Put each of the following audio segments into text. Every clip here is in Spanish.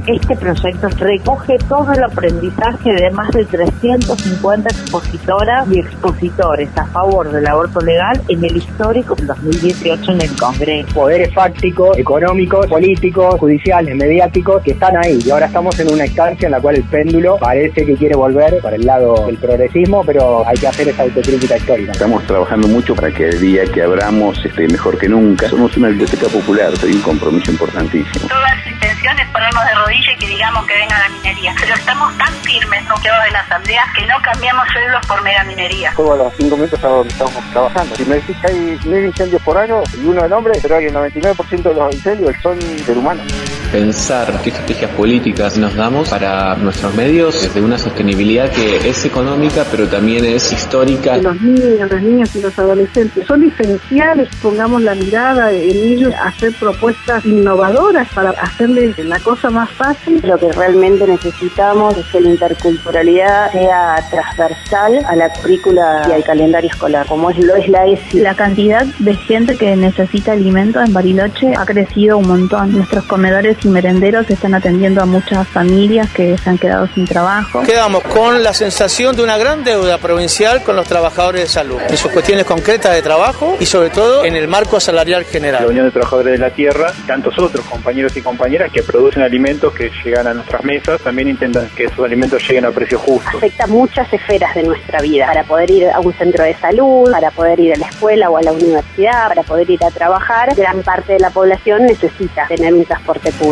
Este proyecto recoge todo el aprendizaje de más de 350 expositoras y expositores a favor del aborto legal en el histórico 2018 en el Congreso. Poderes fácticos, económicos, políticos, judiciales, mediáticos, que están ahí. Y ahora estamos en una instancia en la cual el péndulo parece que quiere volver para el lado del progresismo, pero hay que hacer esa autocrítica histórica. Estamos trabajando mucho para que el día que abramos esté mejor que nunca. Somos una biblioteca popular, hay un compromiso importantísimo. Toda la intención es ponernos de rodillas y que digamos que venga la minería. Pero estamos tan firmes, nucleados en la asamblea, que no cambiamos sueldos por mera minería. Juego a los 5 minutos a donde estamos trabajando. Si me decís que hay 1000 incendios por año y uno del hombre, pero que el 99% de los incendios son del humano. Pensar qué estrategias políticas nos damos para nuestros medios desde una sostenibilidad que es económica, pero también es histórica. Los niños, las niñas y los adolescentes son esenciales, pongamos la mirada en ellos, hacer propuestas innovadoras para hacerles la cosa más fácil. Lo que realmente necesitamos es que la interculturalidad sea transversal a la currícula y al calendario escolar, como lo es la ESI. La cantidad de gente que necesita alimentos en Bariloche ha crecido un montón. Nuestros comedores y merenderos están atendiendo a muchas familias que se han quedado sin trabajo. Quedamos con la sensación de una gran deuda provincial con los trabajadores de salud, en sus cuestiones concretas de trabajo y sobre todo en el marco salarial general. La Unión de Trabajadores de la Tierra, tantos otros compañeros y compañeras que producen alimentos que llegan a nuestras mesas, también intentan que esos alimentos lleguen a precio justo. Afecta muchas esferas de nuestra vida, para poder ir a un centro de salud, para poder ir a la escuela o a la universidad, para poder ir a trabajar. Gran parte de la población necesita tener un transporte público.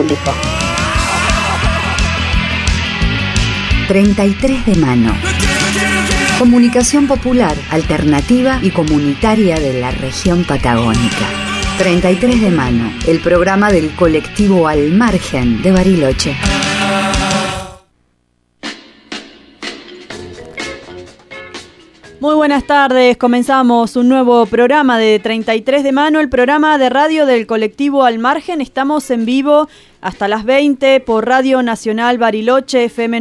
33 de mano. Comunicación popular, alternativa y comunitaria de la región patagónica. 33 de mano, el programa del colectivo Al Margen de Bariloche. Muy buenas tardes, comenzamos un nuevo programa de 33 de mano, el programa de radio del colectivo Al Margen. Estamos en vivo hasta las 20 por Radio Nacional Bariloche, FM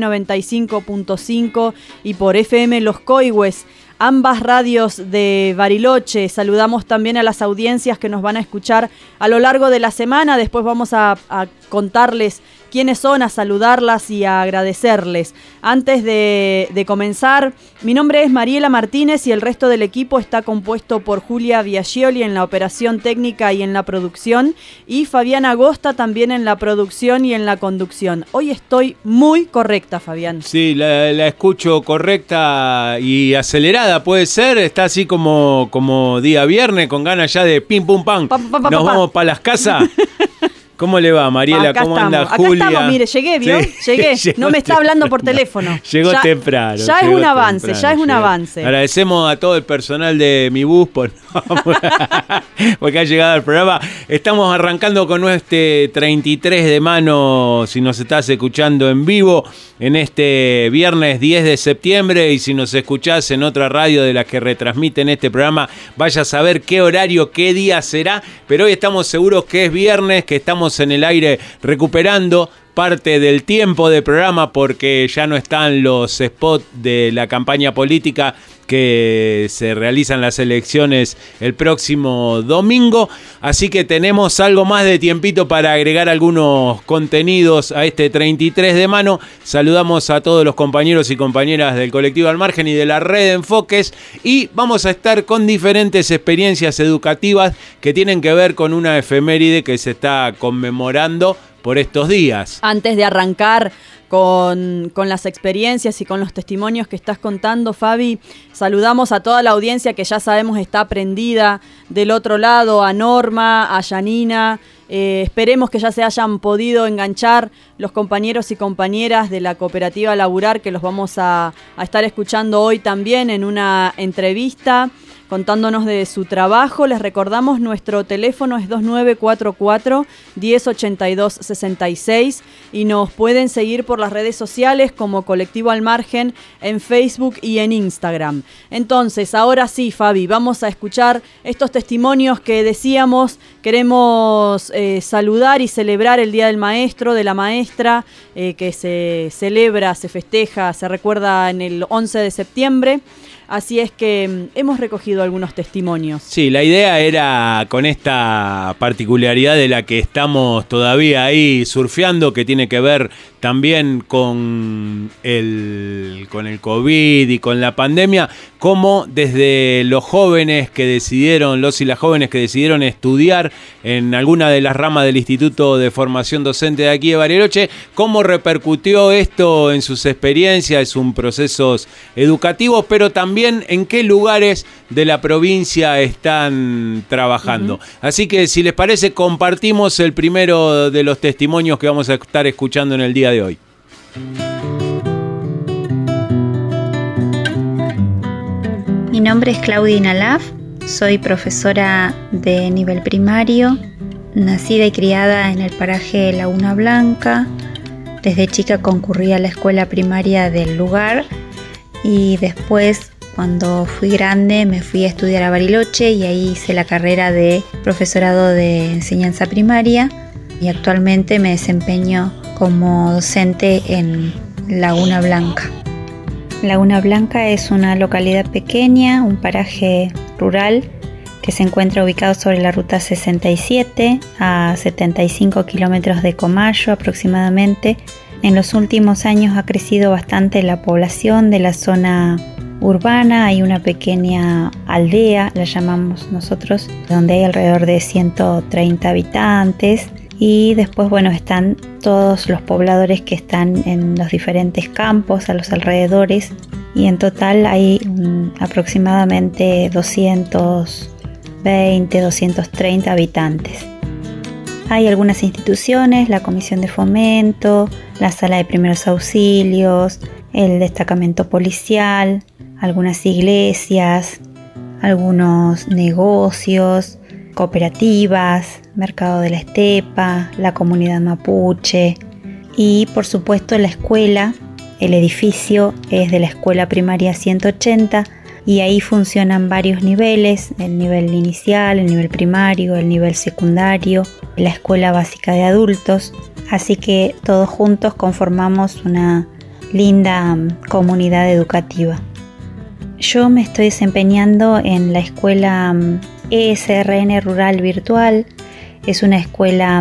95.5 y por FM Los Coihues, ambas radios de Bariloche. Saludamos también a las audiencias que nos van a escuchar a lo largo de la semana. Después vamos a contarles quiénes son, a saludarlas y a agradecerles. Antes de comenzar, mi nombre es Mariela Martínez y el resto del equipo está compuesto por Julia Biaggioli en la operación técnica y en la producción y Fabián Agosta también en la producción y en la conducción. Hoy estoy muy correcta, Fabián. Sí, la escucho correcta y acelerada, puede ser. Está así como día viernes, con ganas ya de pim pum pam. Nos vamos para las casas. ¿Cómo le va, Mariela? ¿Cómo anda Julia? Acá estamos, mire, llegué, ¿vio? Sí, llegué. No me está hablando por teléfono. Llegó temprano. Ya es un avance, ya es un avance. Agradecemos a todo el personal de Mi Bus porque ha llegado al programa. Estamos arrancando con nuestro 33 de mano, si nos estás escuchando en vivo, en este viernes 10 de septiembre. Y si nos escuchás en otra radio de las que retransmiten este programa, vaya a saber qué horario, qué día será. Pero hoy estamos seguros que es viernes, que estamos en el aire recuperando parte del tiempo de programa porque ya no están los spots de la campaña política que se realizan las elecciones el próximo domingo, así que tenemos algo más de tiempito para agregar algunos contenidos a este 33 de mano. Saludamos a todos los compañeros y compañeras del colectivo Al Margen y de la red de enfoques, y vamos a estar con diferentes experiencias educativas que tienen que ver con una efeméride que se está conmemorando por estos días. Antes de arrancar con las experiencias y con los testimonios que estás contando, Fabi, saludamos a toda la audiencia que ya sabemos está prendida del otro lado, a Norma, a Yanina. Esperemos que ya se hayan podido enganchar los compañeros y compañeras de la cooperativa Laburar, que los vamos a estar escuchando hoy también en una entrevista contándonos de su trabajo. Les recordamos, nuestro teléfono es 2944-1082-66 y nos pueden seguir por las redes sociales como Colectivo Al Margen en Facebook y en Instagram. Entonces, ahora sí, Fabi, vamos a escuchar estos testimonios que decíamos. Queremos saludar y celebrar el Día del Maestro, de la Maestra, que se celebra, se festeja, se recuerda en el 11 de septiembre. Así es que hemos recogido algunos testimonios. Sí, la idea era con esta particularidad de la que estamos todavía ahí surfeando, que tiene que ver también con el COVID y con la pandemia, cómo desde los jóvenes que decidieron, los y las jóvenes que decidieron estudiar en alguna de las ramas del Instituto de Formación Docente de aquí de Bariloche, cómo repercutió esto en sus experiencias, en sus procesos educativos, pero también en qué lugares de la provincia están trabajando. Así que, si les parece, compartimos el primero de los testimonios que vamos a estar escuchando en el día de hoy. Mi nombre es Claudia Inalaf, soy profesora de nivel primario, nacida y criada en el paraje Laguna Blanca. Desde chica concurrí a la escuela primaria del lugar y después, cuando fui grande, me fui a estudiar a Bariloche y ahí hice la carrera de profesorado de enseñanza primaria y actualmente me desempeño como docente en Laguna Blanca. Laguna Blanca es una localidad pequeña, un paraje rural que se encuentra ubicado sobre la ruta 67 a 75 kilómetros de Comayo aproximadamente. En los últimos años ha crecido bastante la población de la zona urbana. Hay una pequeña aldea, la llamamos nosotros, donde hay alrededor de 130 habitantes. Y después, bueno, están todos los pobladores que están en los diferentes campos a los alrededores. Y en total hay aproximadamente 220, 230 habitantes. Hay algunas instituciones, la Comisión de Fomento, la Sala de Primeros Auxilios, el destacamento policial, algunas iglesias, algunos negocios, cooperativas, Mercado de la Estepa, la comunidad mapuche y por supuesto la escuela. El edificio es de la escuela primaria 180 y ahí funcionan varios niveles, el nivel inicial, el nivel primario, el nivel secundario, la escuela básica de adultos, así que todos juntos conformamos una linda comunidad educativa. Yo me estoy desempeñando en la escuela ESRN Rural Virtual. Es una escuela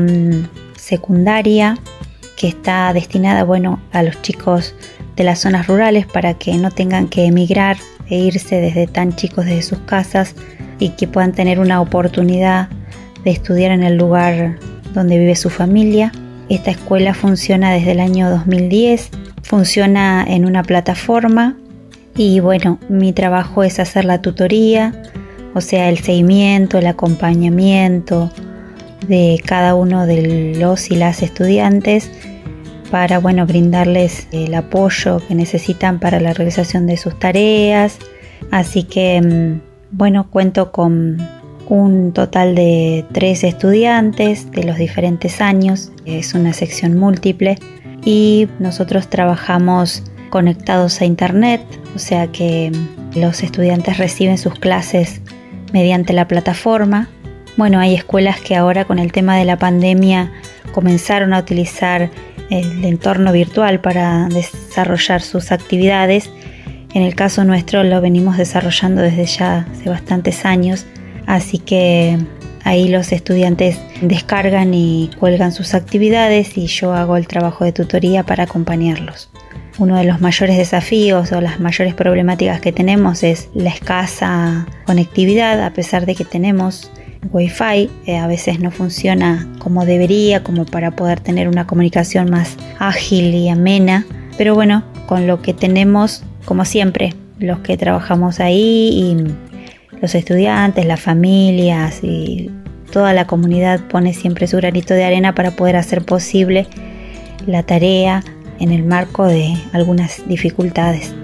secundaria que está destinada, a los chicos de las zonas rurales para que no tengan que emigrar e irse desde tan chicos desde sus casas y que puedan tener una oportunidad de estudiar en el lugar donde vive su familia. Esta escuela funciona desde el año 2010, funciona en una plataforma y mi trabajo es hacer la tutoría, o sea, el seguimiento, el acompañamiento de cada uno de los y las estudiantes para brindarles el apoyo que necesitan para la realización de sus tareas. Así que cuento con un total de 3 estudiantes de los diferentes años. Es una sección múltiple y nosotros trabajamos conectados a internet, o sea que los estudiantes reciben sus clases mediante la plataforma. Hay escuelas que ahora con el tema de la pandemia comenzaron a utilizar el entorno virtual para desarrollar sus actividades. En el caso nuestro lo venimos desarrollando desde ya hace bastantes años, así que ahí los estudiantes descargan y cuelgan sus actividades y yo hago el trabajo de tutoría para acompañarlos. Uno de los mayores desafíos o las mayores problemáticas que tenemos es la escasa conectividad, a pesar de que tenemos Wi-Fi, a veces no funciona como debería, como para poder tener una comunicación más ágil y amena, pero con lo que tenemos, como siempre, los que trabajamos ahí y los estudiantes, las familias y toda la comunidad pone siempre su granito de arena para poder hacer posible la tarea en el marco de algunas dificultades.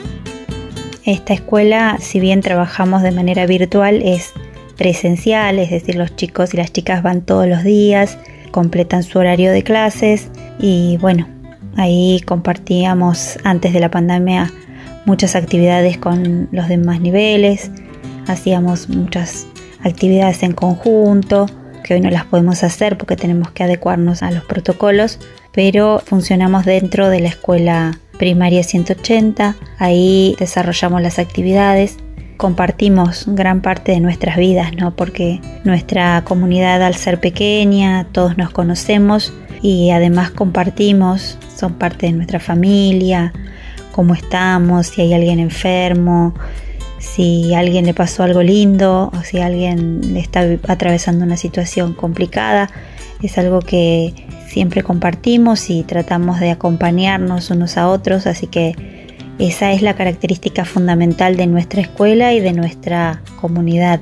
Esta escuela, si bien trabajamos de manera virtual, es presencial, es decir, los chicos y las chicas van todos los días, completan su horario de clases y ahí compartíamos antes de la pandemia muchas actividades con los demás niveles, hacíamos muchas actividades en conjunto que hoy no las podemos hacer porque tenemos que adecuarnos a los protocolos, pero funcionamos dentro de la escuela Primaria 180. Ahí desarrollamos las actividades. Compartimos gran parte de nuestras vidas, ¿no? Porque nuestra comunidad, al ser pequeña, todos nos conocemos y además compartimos, son parte de nuestra familia, cómo estamos, si hay alguien enfermo, si a alguien le pasó algo lindo o si alguien está atravesando una situación complicada. Es algo que siempre compartimos y tratamos de acompañarnos unos a otros, así que esa es la característica fundamental de nuestra escuela y de nuestra comunidad.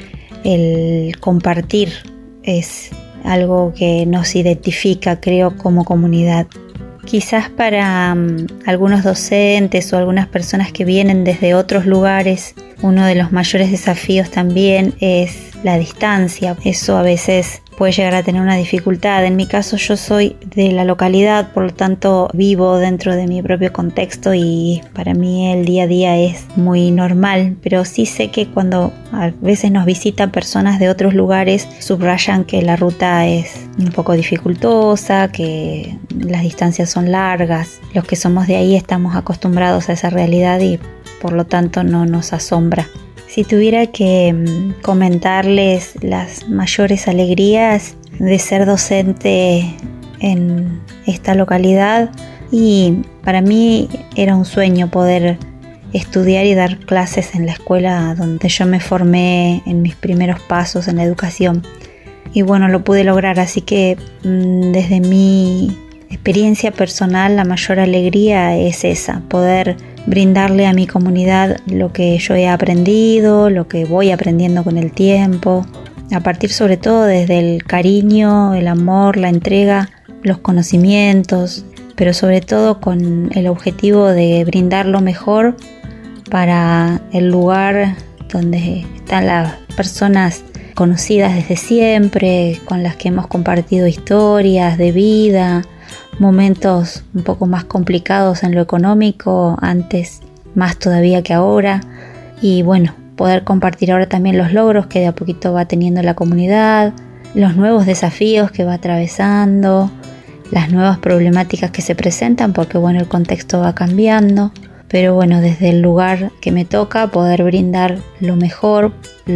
El compartir es algo que nos identifica, creo, como comunidad. Quizás para algunos docentes o algunas personas que vienen desde otros lugares, uno de los mayores desafíos también es la distancia. Eso a veces puede llegar a tener una dificultad. En mi caso, yo soy de la localidad, por lo tanto vivo dentro de mi propio contexto y para mí el día a día es muy normal, pero sí sé que cuando a veces nos visitan personas de otros lugares, subrayan que la ruta es un poco dificultosa, que las distancias son largas. Los que somos de ahí estamos acostumbrados a esa realidad y por lo tanto no nos asombra. Si tuviera que comentarles las mayores alegrías de ser docente en esta localidad, y para mí era un sueño poder estudiar y dar clases en la escuela donde yo me formé en mis primeros pasos en la educación. Y bueno, lo pude lograr, así que desde mi experiencia personal la mayor alegría es esa, poder brindarle a mi comunidad lo que yo he aprendido, lo que voy aprendiendo con el tiempo, a partir sobre todo desde el cariño, el amor, la entrega, los conocimientos, pero sobre todo con el objetivo de brindar lo mejor para el lugar donde están las personas conocidas desde siempre, con las que hemos compartido historias de vida, momentos un poco más complicados en lo económico, antes más todavía que ahora, y bueno, poder compartir ahora también los logros que de a poquito va teniendo la comunidad, los nuevos desafíos que va atravesando, las nuevas problemáticas que se presentan, porque bueno, el contexto va cambiando, pero bueno, desde el lugar que me toca poder brindar lo mejor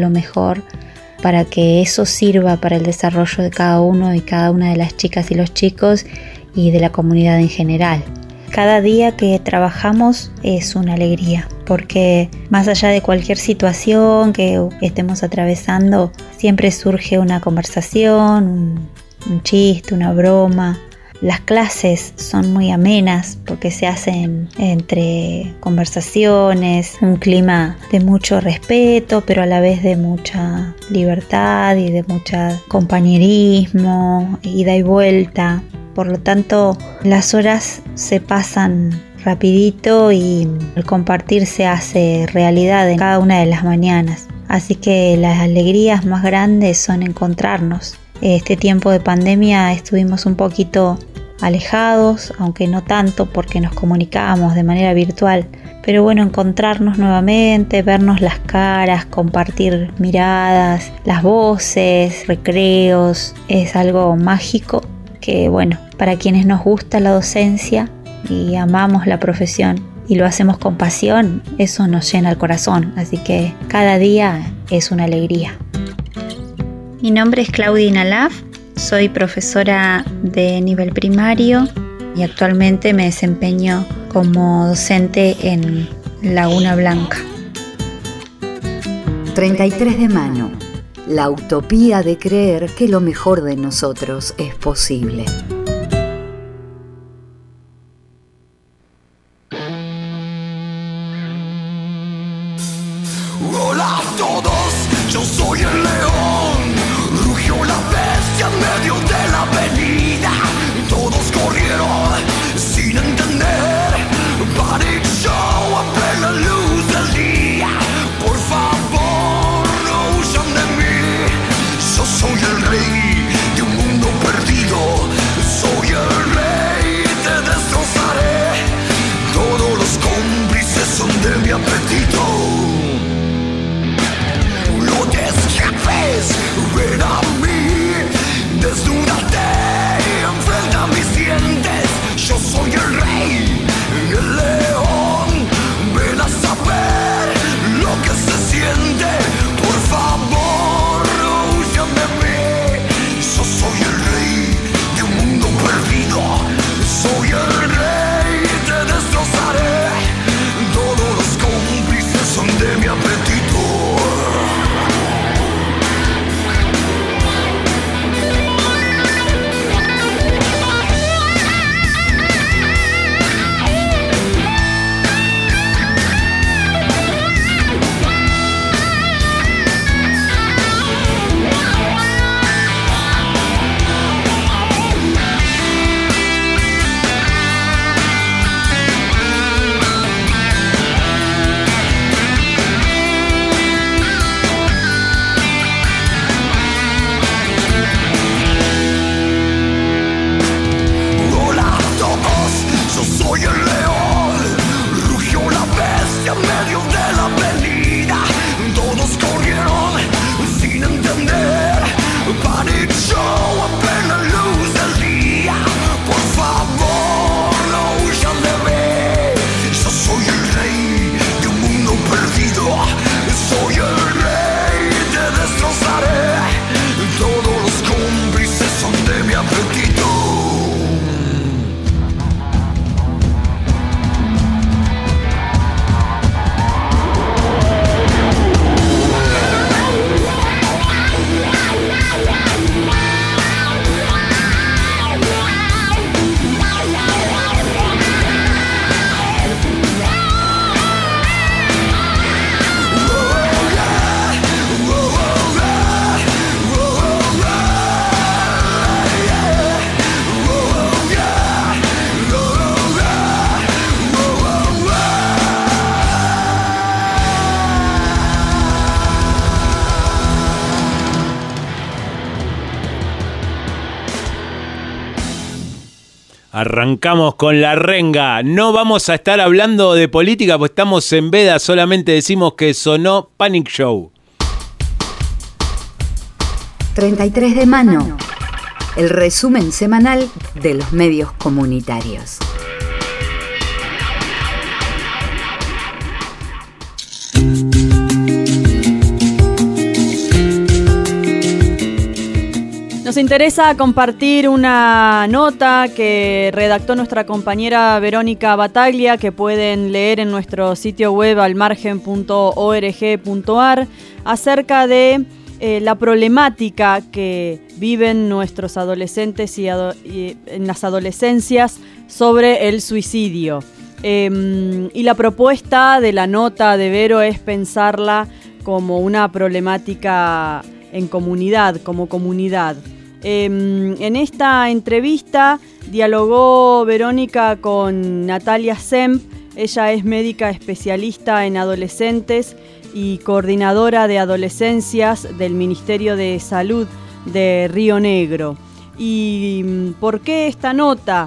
para que eso sirva para el desarrollo de cada uno y cada una de las chicas y los chicos y de la comunidad en general. Cada día que trabajamos es una alegría, porque más allá de cualquier situación que estemos atravesando, siempre surge una conversación, un chiste, una broma. Las clases son muy amenas porque se hacen entre conversaciones, un clima de mucho respeto, pero a la vez de mucha libertad y de mucho compañerismo, ida y vuelta. Por lo tanto, las horas se pasan rapidito y el compartir se hace realidad en cada una de las mañanas. Así que las alegrías más grandes son encontrarnos. Este tiempo de pandemia estuvimos un poquito alejados, aunque no tanto porque nos comunicábamos de manera virtual. Pero bueno, encontrarnos nuevamente, vernos las caras, compartir miradas, las voces, recreos, es algo mágico que bueno, para quienes nos gusta la docencia y amamos la profesión y lo hacemos con pasión, eso nos llena el corazón, así que cada día es una alegría. Mi nombre es Claudia Inalaf, soy profesora de nivel primario y actualmente me desempeño como docente en Laguna Blanca. 33 de mano. La utopía de creer que lo mejor de nosotros es posible. Hola a todos, yo soy el león. Rugió la bestia en medio de la avenida. Todos corrieron sin entender. Panic show a plena luz del día. Por favor, no huyan de mí. Yo soy el rey de un mundo perdido. Soy el rey, te destrozaré. Todos los cómplices son de mi apetito. No te escapes. Arrancamos con la renga. No vamos a estar hablando de política, pues estamos en veda. Solamente decimos que sonó Panic Show. 33 de mano. El resumen semanal de los medios comunitarios. Nos interesa compartir una nota que redactó nuestra compañera Verónica Bataglia, que pueden leer en nuestro sitio web almargen.org.ar, acerca de la problemática que viven nuestros adolescentes y en las adolescencias sobre el suicidio. Y la propuesta de la nota de Vero es pensarla como una problemática en comunidad, como comunidad. En esta entrevista dialogó Verónica con Natalia Semp. Ella es médica especialista en adolescentes y coordinadora de adolescencias del Ministerio de Salud de Río Negro. ¿Y por qué esta nota?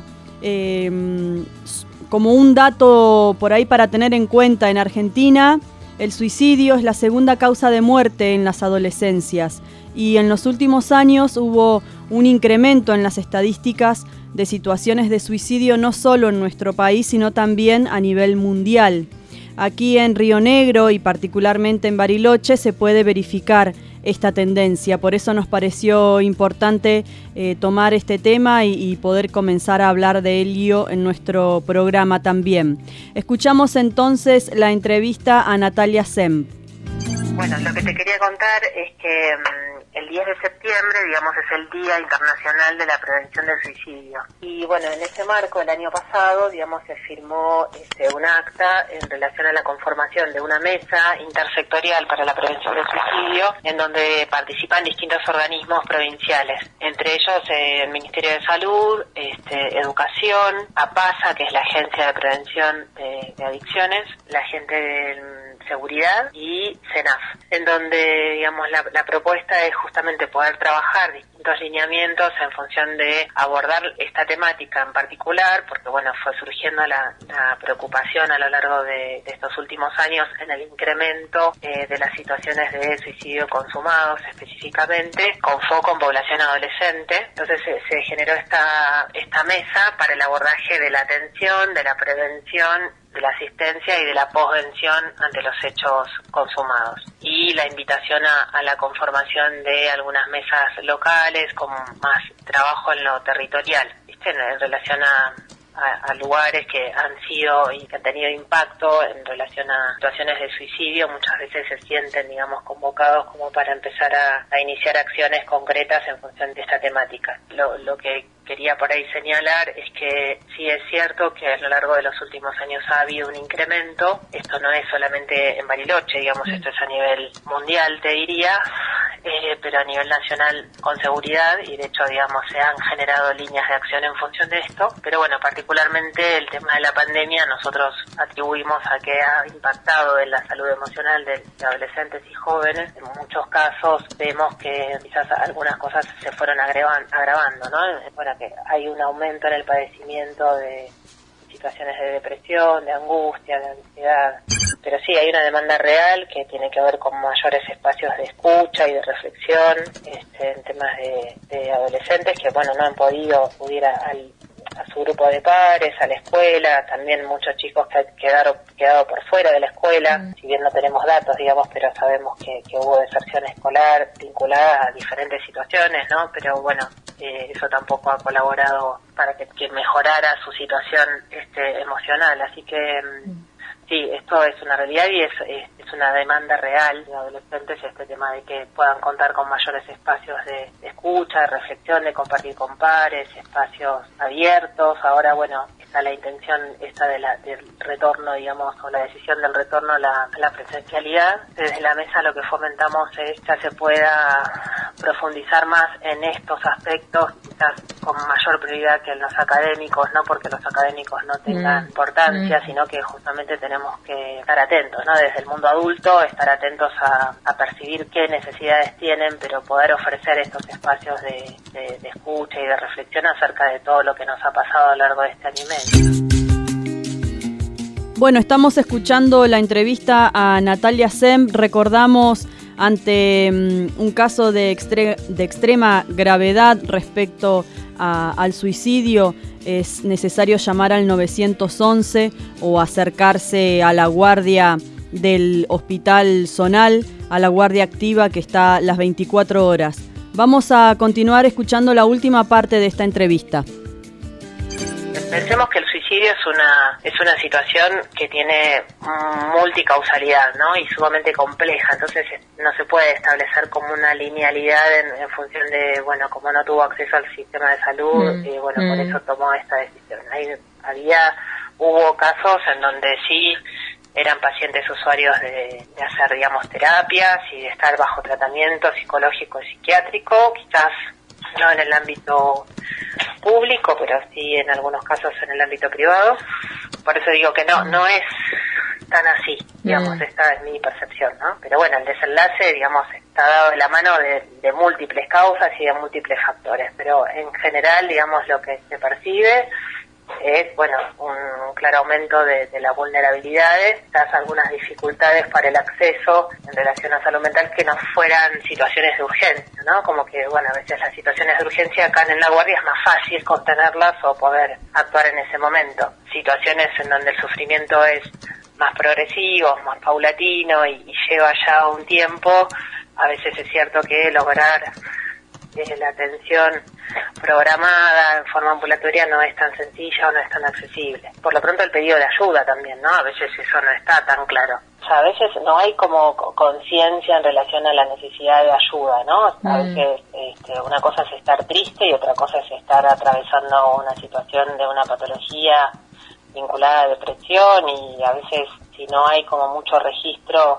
Como un dato por ahí para tener en cuenta, en Argentina el suicidio es la segunda causa de muerte en las adolescencias. Y en los últimos años hubo un incremento en las estadísticas de situaciones de suicidio no solo en nuestro país, sino también a nivel mundial. Aquí en Río Negro y particularmente en Bariloche se puede verificar esta tendencia. Por eso nos pareció importante tomar este tema y poder comenzar a hablar de ello en nuestro programa también. Escuchamos entonces la entrevista a Natalia Semp. Bueno, lo que te quería contar es que el 10 de septiembre, digamos, es el Día Internacional de la Prevención del Suicidio. Y bueno, en ese marco, el año pasado, digamos, se firmó un acta en relación a la conformación de una mesa intersectorial para la prevención del suicidio, en donde participan distintos organismos provinciales, entre ellos el Ministerio de Salud, Educación, APASA, que es la Agencia de Prevención de Adicciones, la gente de Seguridad y CENAF, en donde, digamos, la propuesta es justamente poder trabajar distintos lineamientos en función de abordar esta temática en particular, porque bueno, fue surgiendo la preocupación a lo largo de estos últimos años en el incremento de las situaciones de suicidio consumados específicamente, con foco en población adolescente. Entonces se generó esta mesa para el abordaje de la atención, de la prevención, de la asistencia y de la posvención ante los hechos consumados. Y la invitación a la conformación de algunas mesas locales con más trabajo en lo territorial, ¿viste? En relación a lugares que han sido y que han tenido impacto en relación a situaciones de suicidio. Muchas veces se sienten, digamos, convocados como para empezar a iniciar acciones concretas en función de esta temática. Lo que quería por ahí señalar es que sí es cierto que a lo largo de los últimos años ha habido un incremento. Esto no es solamente en Bariloche, digamos, esto es a nivel mundial, te diría, pero a nivel nacional con seguridad, y de hecho, digamos, se han generado líneas de acción en función de esto. Pero bueno, particularmente el tema de la pandemia nosotros atribuimos a que ha impactado en la salud emocional de adolescentes y jóvenes. En muchos casos vemos que quizás algunas cosas se fueron agravando, ¿no? Bueno, que hay un aumento en el padecimiento de situaciones de depresión, de angustia, de ansiedad. Pero sí, hay una demanda real que tiene que ver con mayores espacios de escucha y de reflexión en temas de adolescentes que, bueno, no han podido acudir a su grupo de pares, a la escuela. También muchos chicos que han quedado por fuera de la escuela, si bien no tenemos datos, digamos, pero sabemos que hubo deserción escolar vinculada a diferentes situaciones, ¿no? Pero bueno, eso tampoco ha colaborado para que mejorara su situación emocional. Así que sí, esto es una realidad y es una demanda real de adolescentes, este tema de que puedan contar con mayores espacios de escucha, de reflexión, de compartir con pares, espacios abiertos. Ahora, bueno, está la intención esta del retorno, digamos, o la decisión del retorno a la presencialidad. Desde la mesa lo que fomentamos es que se pueda profundizar más en estos aspectos, quizás con mayor prioridad que en los académicos, no porque los académicos no tengan importancia, sino que justamente tenemos que estar atentos, ¿no? Desde el mundo adulto, estar atentos a percibir qué necesidades tienen, pero poder ofrecer estos espacios de escucha y de reflexión acerca de todo lo que nos ha pasado a lo largo de este año y medio. Bueno, estamos escuchando la entrevista a Natalia Sem. Recordamos, ante un caso de extrema gravedad respecto al suicidio, es necesario llamar al 911 o acercarse a la guardia del Hospital Zonal, a la guardia activa que está las 24 horas. Vamos a continuar escuchando la última parte de esta entrevista. Pensemos que el suicidio es una situación que tiene multicausalidad, ¿no? Y sumamente compleja, entonces no se puede establecer como una linealidad en función de, bueno, como no tuvo acceso al sistema de salud, por eso tomó esta decisión. Hubo casos en donde sí eran pacientes usuarios de hacer, digamos, terapias y de estar bajo tratamiento psicológico y psiquiátrico, quizás no en el ámbito público, pero sí en algunos casos en el ámbito privado. Por eso digo que no es tan así, digamos, esta es mi percepción, ¿no? Pero bueno, el desenlace, digamos, está dado de la mano de múltiples causas y de múltiples factores, pero en general, digamos, lo que se percibe es, bueno, un claro aumento de las vulnerabilidades, quizás algunas dificultades para el acceso en relación a salud mental que no fueran situaciones de urgencia, ¿no? Como que, bueno, a veces las situaciones de urgencia acá en la guardia es más fácil contenerlas o poder actuar en ese momento. Situaciones en donde el sufrimiento es más progresivo, más paulatino y lleva ya un tiempo, a veces es cierto que lograr la atención programada en forma ambulatoria no es tan sencilla o no es tan accesible. Por lo pronto el pedido de ayuda también, ¿no? A veces eso no está tan claro. O sea, a veces no hay como conciencia en relación a la necesidad de ayuda, ¿no? A veces una cosa es estar triste y otra cosa es estar atravesando una situación de una patología vinculada a depresión, y a veces si no hay como mucho registro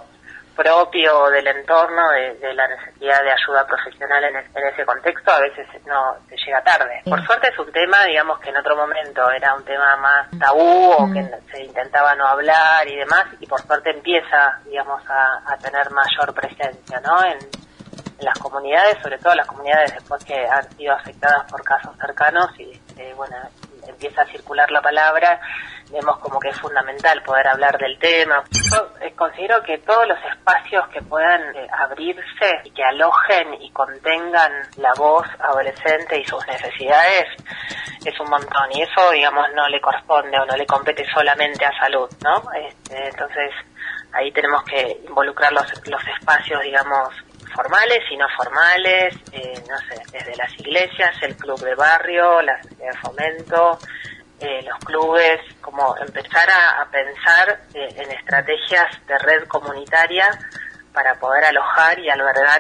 propio del entorno de la necesidad de ayuda profesional en ese contexto, a veces no se llega tarde. Por suerte es un tema, digamos, que en otro momento era un tema más tabú o que se intentaba no hablar y demás, y por suerte empieza, digamos, a tener mayor presencia, ¿no? En las comunidades, sobre todo las comunidades después que han sido afectadas por casos cercanos, y bueno, empieza a circular la palabra. Vemos como que es fundamental poder hablar del tema. Yo considero que todos los espacios que puedan abrirse y que alojen y contengan la voz adolescente y sus necesidades es un montón, y eso, digamos, no le corresponde o no le compete solamente a salud, ¿no? Entonces ahí tenemos que involucrar los espacios, digamos, formales y no formales, no sé, desde las iglesias, el club de barrio, la sociedad de fomento, los clubes, como empezar a pensar en estrategias de red comunitaria para poder alojar y albergar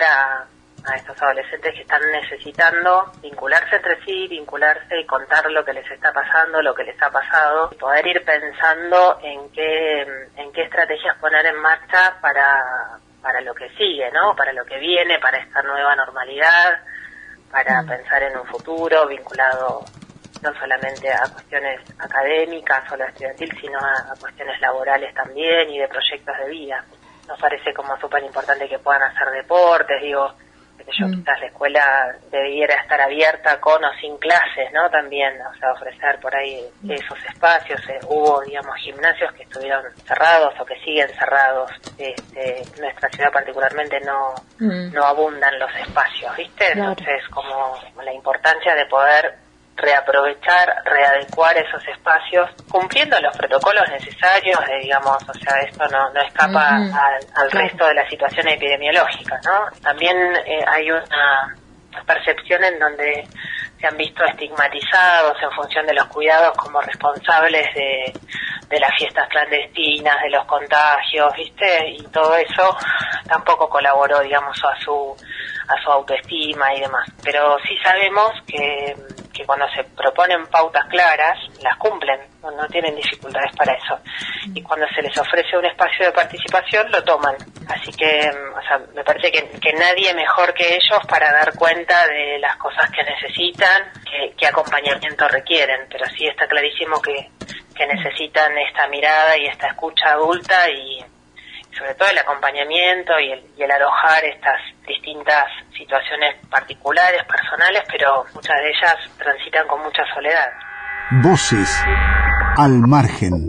a estos adolescentes que están necesitando vincularse entre sí, vincularse y contar lo que les está pasando, lo que les ha pasado, y poder ir pensando en qué estrategias poner en marcha para lo que sigue, ¿no? Para lo que viene, para esta nueva normalidad, para pensar en un futuro vinculado no solamente a cuestiones académicas o la estudiantil, sino a cuestiones laborales también y de proyectos de vida. Nos parece como súper importante que puedan hacer deportes, digo, que yo quizás la escuela debiera estar abierta con o sin clases, ¿no? También, o sea, ofrecer por ahí esos espacios. Hubo, digamos, gimnasios que estuvieron cerrados o que siguen cerrados. En nuestra ciudad particularmente no abundan los espacios, ¿viste? Claro. Entonces, como la importancia de poder reaprovechar, readecuar esos espacios, cumpliendo los protocolos necesarios, digamos, o sea, esto no escapa al resto de la situación epidemiológica, ¿no? También hay una percepción en donde se han visto estigmatizados en función de los cuidados como responsables de las fiestas clandestinas, de los contagios, ¿viste? Y todo eso tampoco colaboró, digamos, a su autoestima y demás. Pero sí sabemos que que cuando se proponen pautas claras, las cumplen, no tienen dificultades para eso. Y cuando se les ofrece un espacio de participación, lo toman. Así que, me parece que nadie mejor que ellos para dar cuenta de las cosas que necesitan, qué acompañamiento requieren, pero sí está clarísimo que necesitan esta mirada y esta escucha adulta y sobre todo el acompañamiento y el alojar estas distintas situaciones particulares, personales, pero muchas de ellas transitan con mucha soledad. Voces al margen.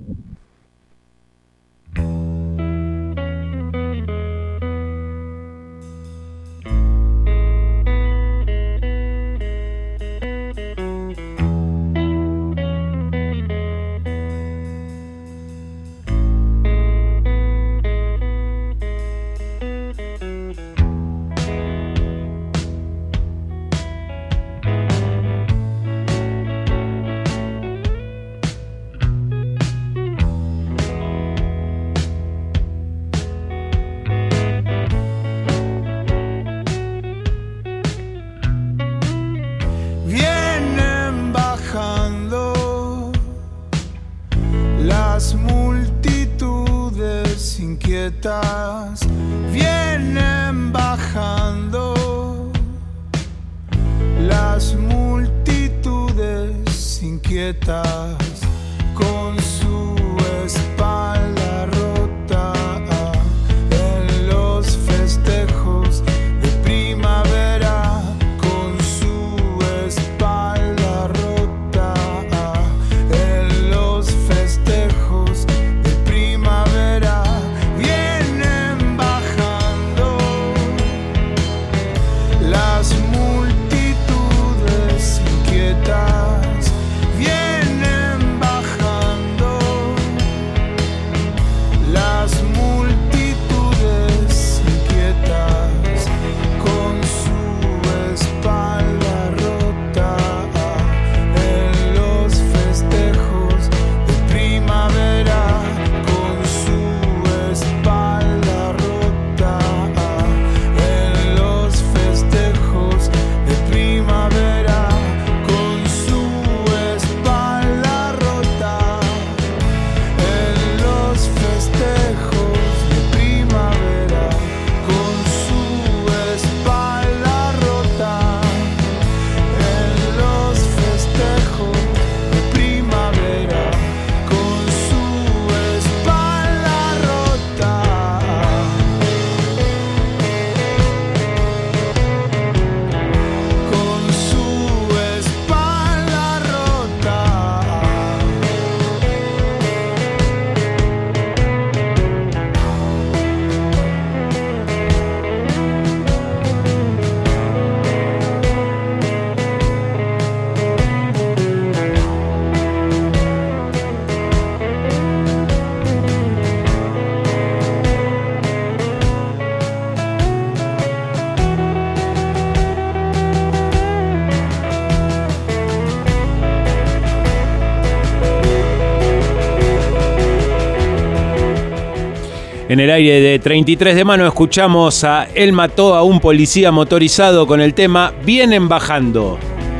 Vienen bajando las multitudes inquietas con su espalda rota en los festejos de primavera, con su espalda rota en los festejos de primavera. Las multitudes inquietas vienen bajando, las multitudes inquietas con su espalda rota en los festejos de primavera, con su espalda rota en los festejos de primavera, con su espalda rota en los festejos de primavera, con su espalda rota en los festejos de primavera, con su espalda rota. Con su espalda rota. En el aire de 33 de mano escuchamos a Él mató a un policía motorizado con el tema Vienen bajando.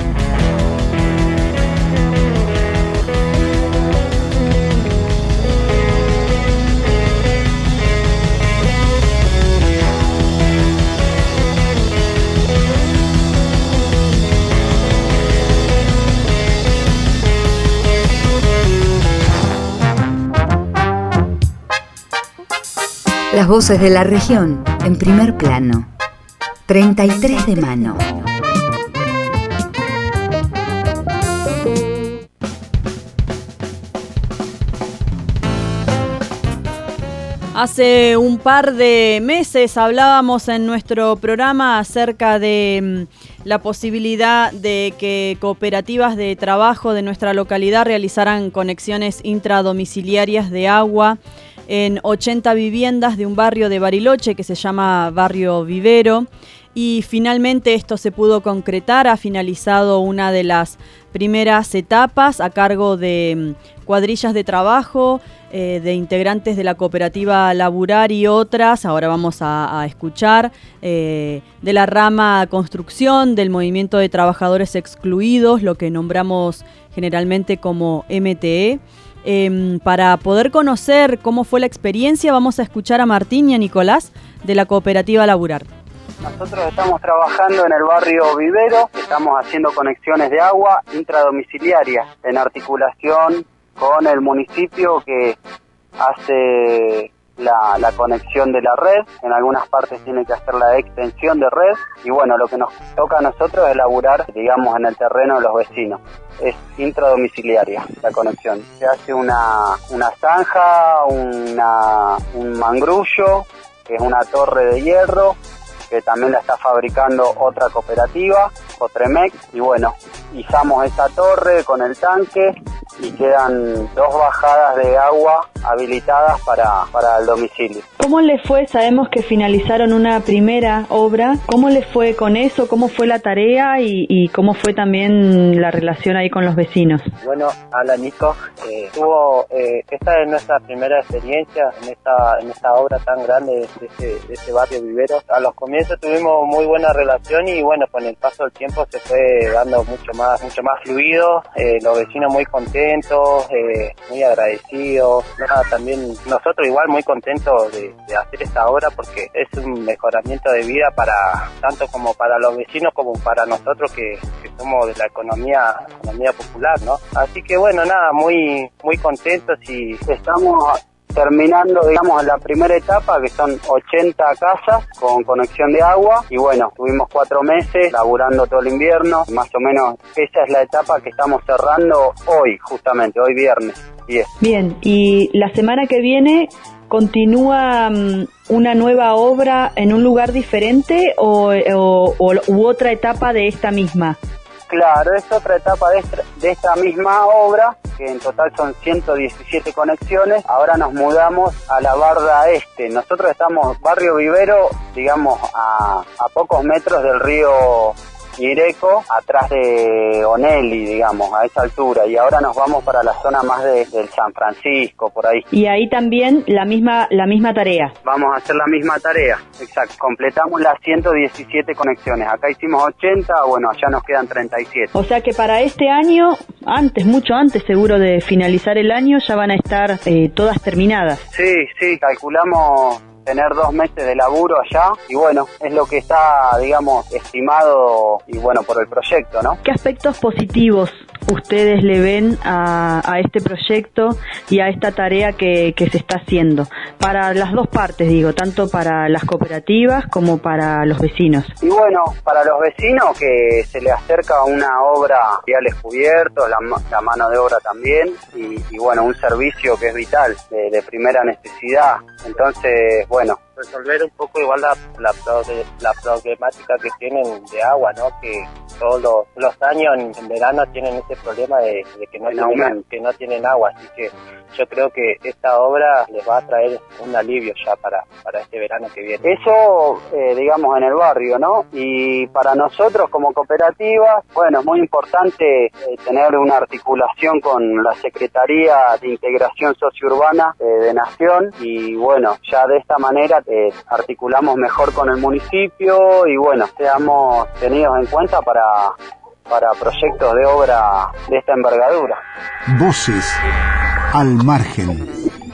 Las voces de la región en primer plano. 33 de mano. Hace un par de meses hablábamos en nuestro programa acerca de la posibilidad de que cooperativas de trabajo de nuestra localidad realizaran conexiones intradomiciliarias de agua en 80 viviendas de un barrio de Bariloche que se llama Barrio Vivero, y finalmente esto se pudo concretar. Ha finalizado una de las primeras etapas a cargo de cuadrillas de trabajo, de integrantes de la cooperativa Laburar y otras. Ahora vamos a escuchar de la rama construcción, del movimiento de trabajadores excluidos, lo que nombramos generalmente como MTE. Para poder conocer cómo fue la experiencia, vamos a escuchar a Martín y a Nicolás de la cooperativa Laburar. Nosotros estamos trabajando en el barrio Vivero, estamos haciendo conexiones de agua intradomiciliarias en articulación con el municipio que hace la conexión de la red. En algunas partes tiene que hacer la extensión de red y bueno, lo que nos toca a nosotros es laburar, digamos, en el terreno de los vecinos. Es intradomiciliaria la conexión. Se hace una zanja, un mangrullo, que es una torre de hierro, que también la está fabricando otra cooperativa, Cotremec, y bueno, izamos esa torre con el tanque y quedan 2 bajadas de agua habilitadas para el domicilio. ¿Cómo les fue? Sabemos que finalizaron una primera obra. ¿Cómo les fue con eso? ¿Cómo fue la tarea y cómo fue también la relación ahí con los vecinos? Bueno, hola Nico. Esta es nuestra primera experiencia en esta obra tan grande de este barrio Vivero. A los comienzos tuvimos muy buena relación y bueno, con el paso del tiempo se fue dando mucho más fluido. Los vecinos muy contentos, muy agradecidos. También nosotros igual muy contentos de hacer esta obra porque es un mejoramiento de vida tanto como para los vecinos como para nosotros que somos de la economía popular, ¿no? Así que bueno, muy contentos y estamos terminando, digamos, la primera etapa, que son 80 casas con conexión de agua, y bueno, tuvimos 4 meses laburando todo el invierno, más o menos esa es la etapa que estamos cerrando hoy, justamente, hoy viernes 10. Bien, y la semana que viene ¿continúa una nueva obra en un lugar diferente u otra etapa de esta misma? Claro, es otra etapa de esta misma obra, que en total son 117 conexiones. Ahora nos mudamos a la barda este. Nosotros estamos, barrio Vivero, digamos, a pocos metros del río Ireco, atrás de Onelli, digamos, a esa altura, y ahora nos vamos para la zona más del San Francisco, por ahí. Y ahí también la misma tarea. Vamos a hacer la misma tarea, exacto. Completamos las 117 conexiones. Acá hicimos 80, bueno, allá nos quedan 37. O sea que para este año, mucho antes seguro de finalizar el año, ya van a estar todas terminadas. Sí, calculamos tener 2 meses de laburo allá y bueno, es lo que está, digamos, estimado y bueno, por el proyecto, ¿no? ¿Qué aspectos positivos ustedes le ven a este proyecto y a esta tarea que se está haciendo? Para las dos partes, digo, tanto para las cooperativas como para los vecinos. Y bueno, para los vecinos que se les acerca una obra, viales cubiertos, la mano de obra también y bueno, un servicio que es vital, de primera necesidad. Entonces, bueno, resolver un poco igual la problemática que tienen de agua, ¿no? Que todos los años en verano tienen ese problema de que no tienen agua, así que yo creo que esta obra les va a traer un alivio ya para este verano que viene. Eso, digamos, en el barrio, ¿no? Y para nosotros como cooperativa, bueno, es muy importante tener una articulación con la Secretaría de Integración Sociourbana de Nación y bueno, ya de esta manera articulamos mejor con el municipio y bueno, seamos tenidos en cuenta para proyectos de obra de esta envergadura. Voces al margen.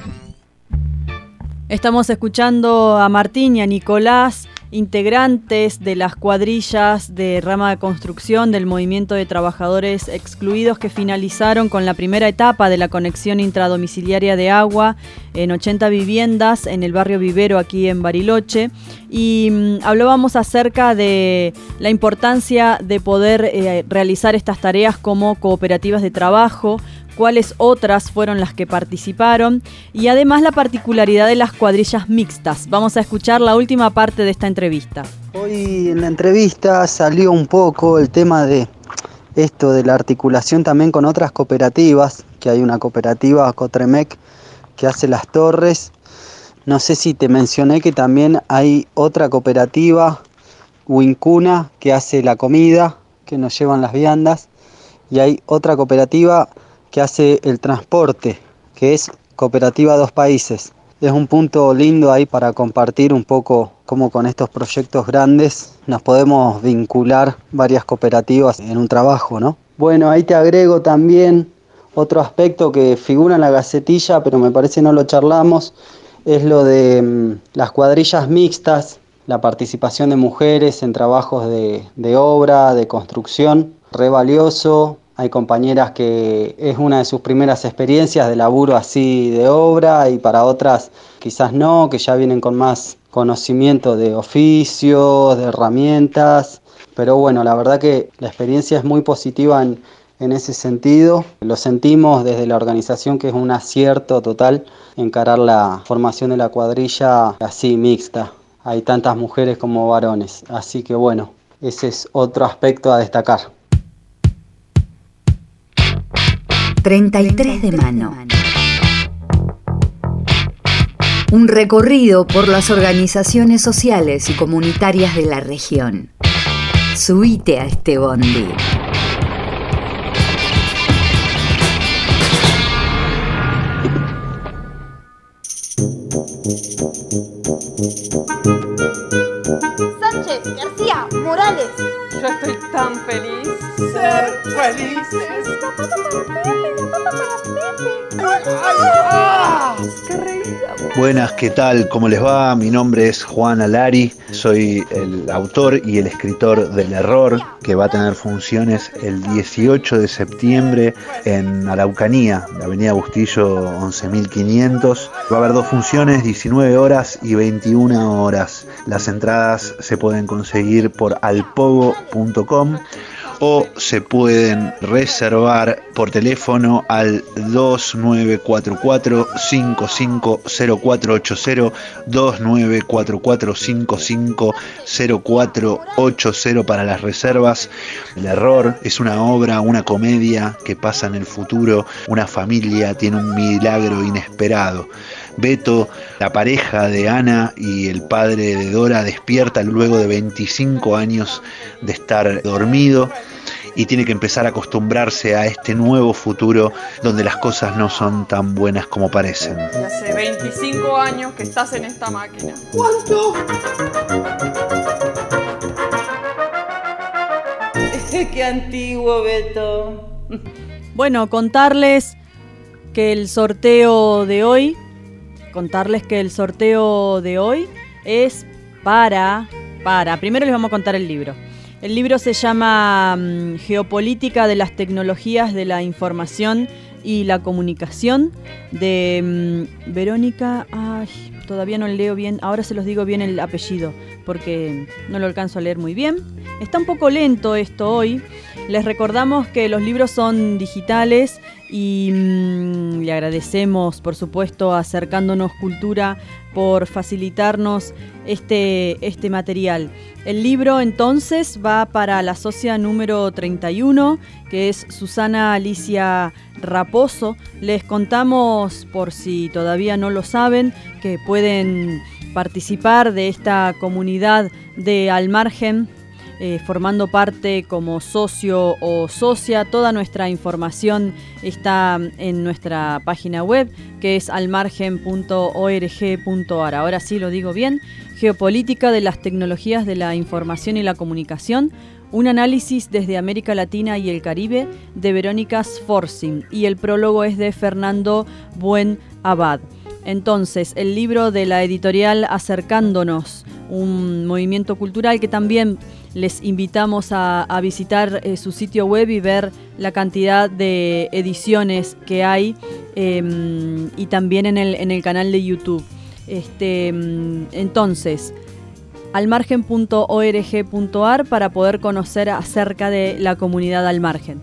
Estamos escuchando a Martín y a Nicolás, integrantes de las cuadrillas de rama de construcción del movimiento de trabajadores excluidos que finalizaron con la primera etapa de la conexión intradomiciliaria de agua en 80 viviendas en el barrio Vivero aquí en Bariloche, y hablábamos acerca de la importancia de poder realizar estas tareas como cooperativas de trabajo, cuáles otras fueron las que participaron y además la particularidad de las cuadrillas mixtas. Vamos a escuchar la última parte de esta entrevista. Hoy en la entrevista salió un poco el tema de esto de la articulación también con otras cooperativas, que hay una cooperativa, Cotremec, que hace las torres. No sé si te mencioné que también hay otra cooperativa, Wincuna, que hace la comida, que nos llevan las viandas. y hay otra cooperativa que hace el transporte, que es Cooperativa Dos Países. Es un punto lindo ahí para compartir un poco cómo con estos proyectos grandes nos podemos vincular varias cooperativas en un trabajo, ¿no? Bueno, ahí te agrego también otro aspecto que figura en la gacetilla, pero me parece no lo charlamos, es lo de las cuadrillas mixtas, la participación de mujeres en trabajos de obra, de construcción, re valioso. Hay compañeras que es una de sus primeras experiencias de laburo así de obra y para otras quizás no, que ya vienen con más conocimiento de oficios, de herramientas. Pero bueno, la verdad que la experiencia es muy positiva en ese sentido. Lo sentimos desde la organización que es un acierto total encarar la formación de la cuadrilla así mixta. Hay tantas mujeres como varones, así que bueno, ese es otro aspecto a destacar. 33 de mano. Un recorrido por las organizaciones sociales y comunitarias de la región. Subite a este bondi. Sánchez, García, Morales. Yo estoy tan feliz. Ser felices. ¡Qué reída! Buenas, ¿qué tal? ¿Cómo les va? Mi nombre es Juan Alari, soy el autor y el escritor del Error, que va a tener funciones el 18 de septiembre en Araucanía, la avenida Bustillo 11.500. Va a haber 2 funciones, 19 horas y 21 horas. Las entradas se pueden conseguir por alpogo.com o se pueden reservar por teléfono al 2944-550480, 2944-550480 para las reservas. El Error es una obra, una comedia que pasa en el futuro. Una familia tiene un milagro inesperado. Beto, la pareja de Ana y el padre de Dora, despierta luego de 25 años de estar dormido y tiene que empezar a acostumbrarse a este nuevo futuro donde las cosas no son tan buenas como parecen. Y hace 25 años que estás en esta máquina. ¿Cuánto? Qué antiguo, Beto. Bueno, contarles que el sorteo de hoy es para... Primero les vamos a contar el libro. El libro se llama Geopolítica de las Tecnologías de la Información y la Comunicación, de Verónica... Ay, todavía no leo bien, ahora se los digo bien el apellido, porque no lo alcanzo a leer muy bien. Está un poco lento esto hoy. Les recordamos que los libros son digitales y le agradecemos, por supuesto, a Acercándonos Cultura por facilitarnos este material. El libro entonces va para la socia número 31, que es Susana Alicia Raposo. Les contamos, por si todavía no lo saben, que pueden participar de esta comunidad de Al Margen, formando parte como socio o socia. Toda nuestra información está en nuestra página web, que es almargen.org.ar. Ahora sí lo digo bien. Geopolítica de las Tecnologías de la Información y la Comunicación, un análisis desde América Latina y el Caribe, de Verónica Sforcing, y el prólogo es de Fernando Buen Abad. Entonces, el libro de la editorial Acercándonos, un movimiento cultural que también les invitamos a visitar su sitio web y ver la cantidad de ediciones que hay, y también en el canal de YouTube. Entonces, almargen.org.ar para poder conocer acerca de la comunidad Al Margen.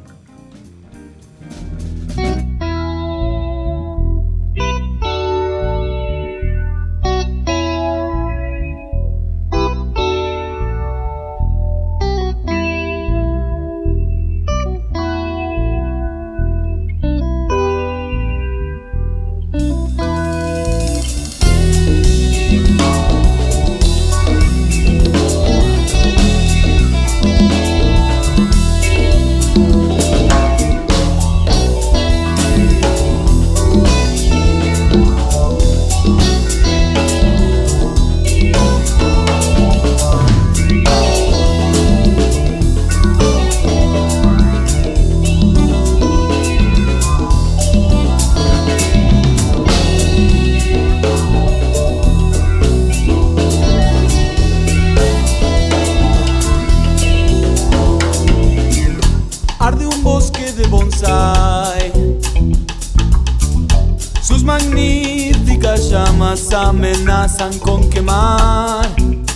llamas amenazan con quemar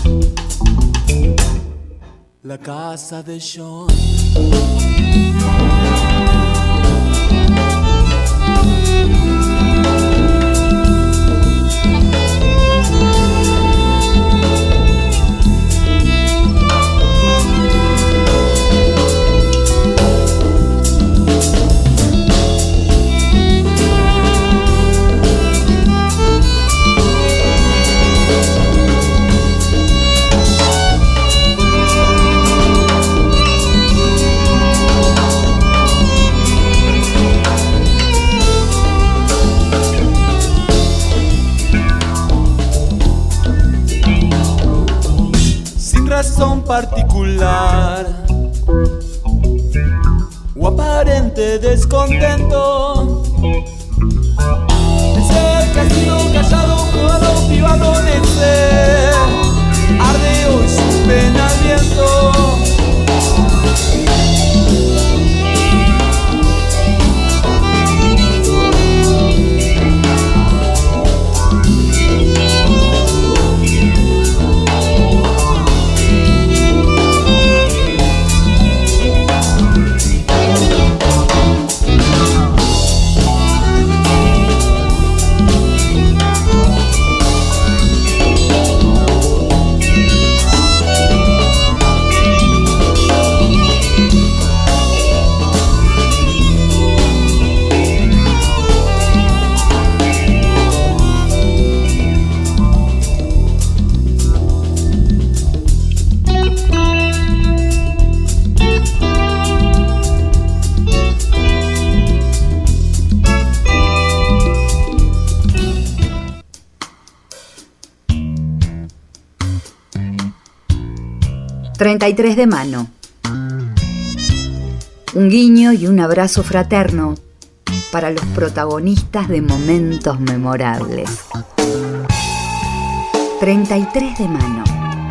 la casa de John. Razón particular o aparente descontento, el ser que ha sido callado, jugado, privado en el ser, arde hoy su pena al viento. ...33 de mano... un guiño y un abrazo fraterno... para los protagonistas de momentos memorables. 33 de mano...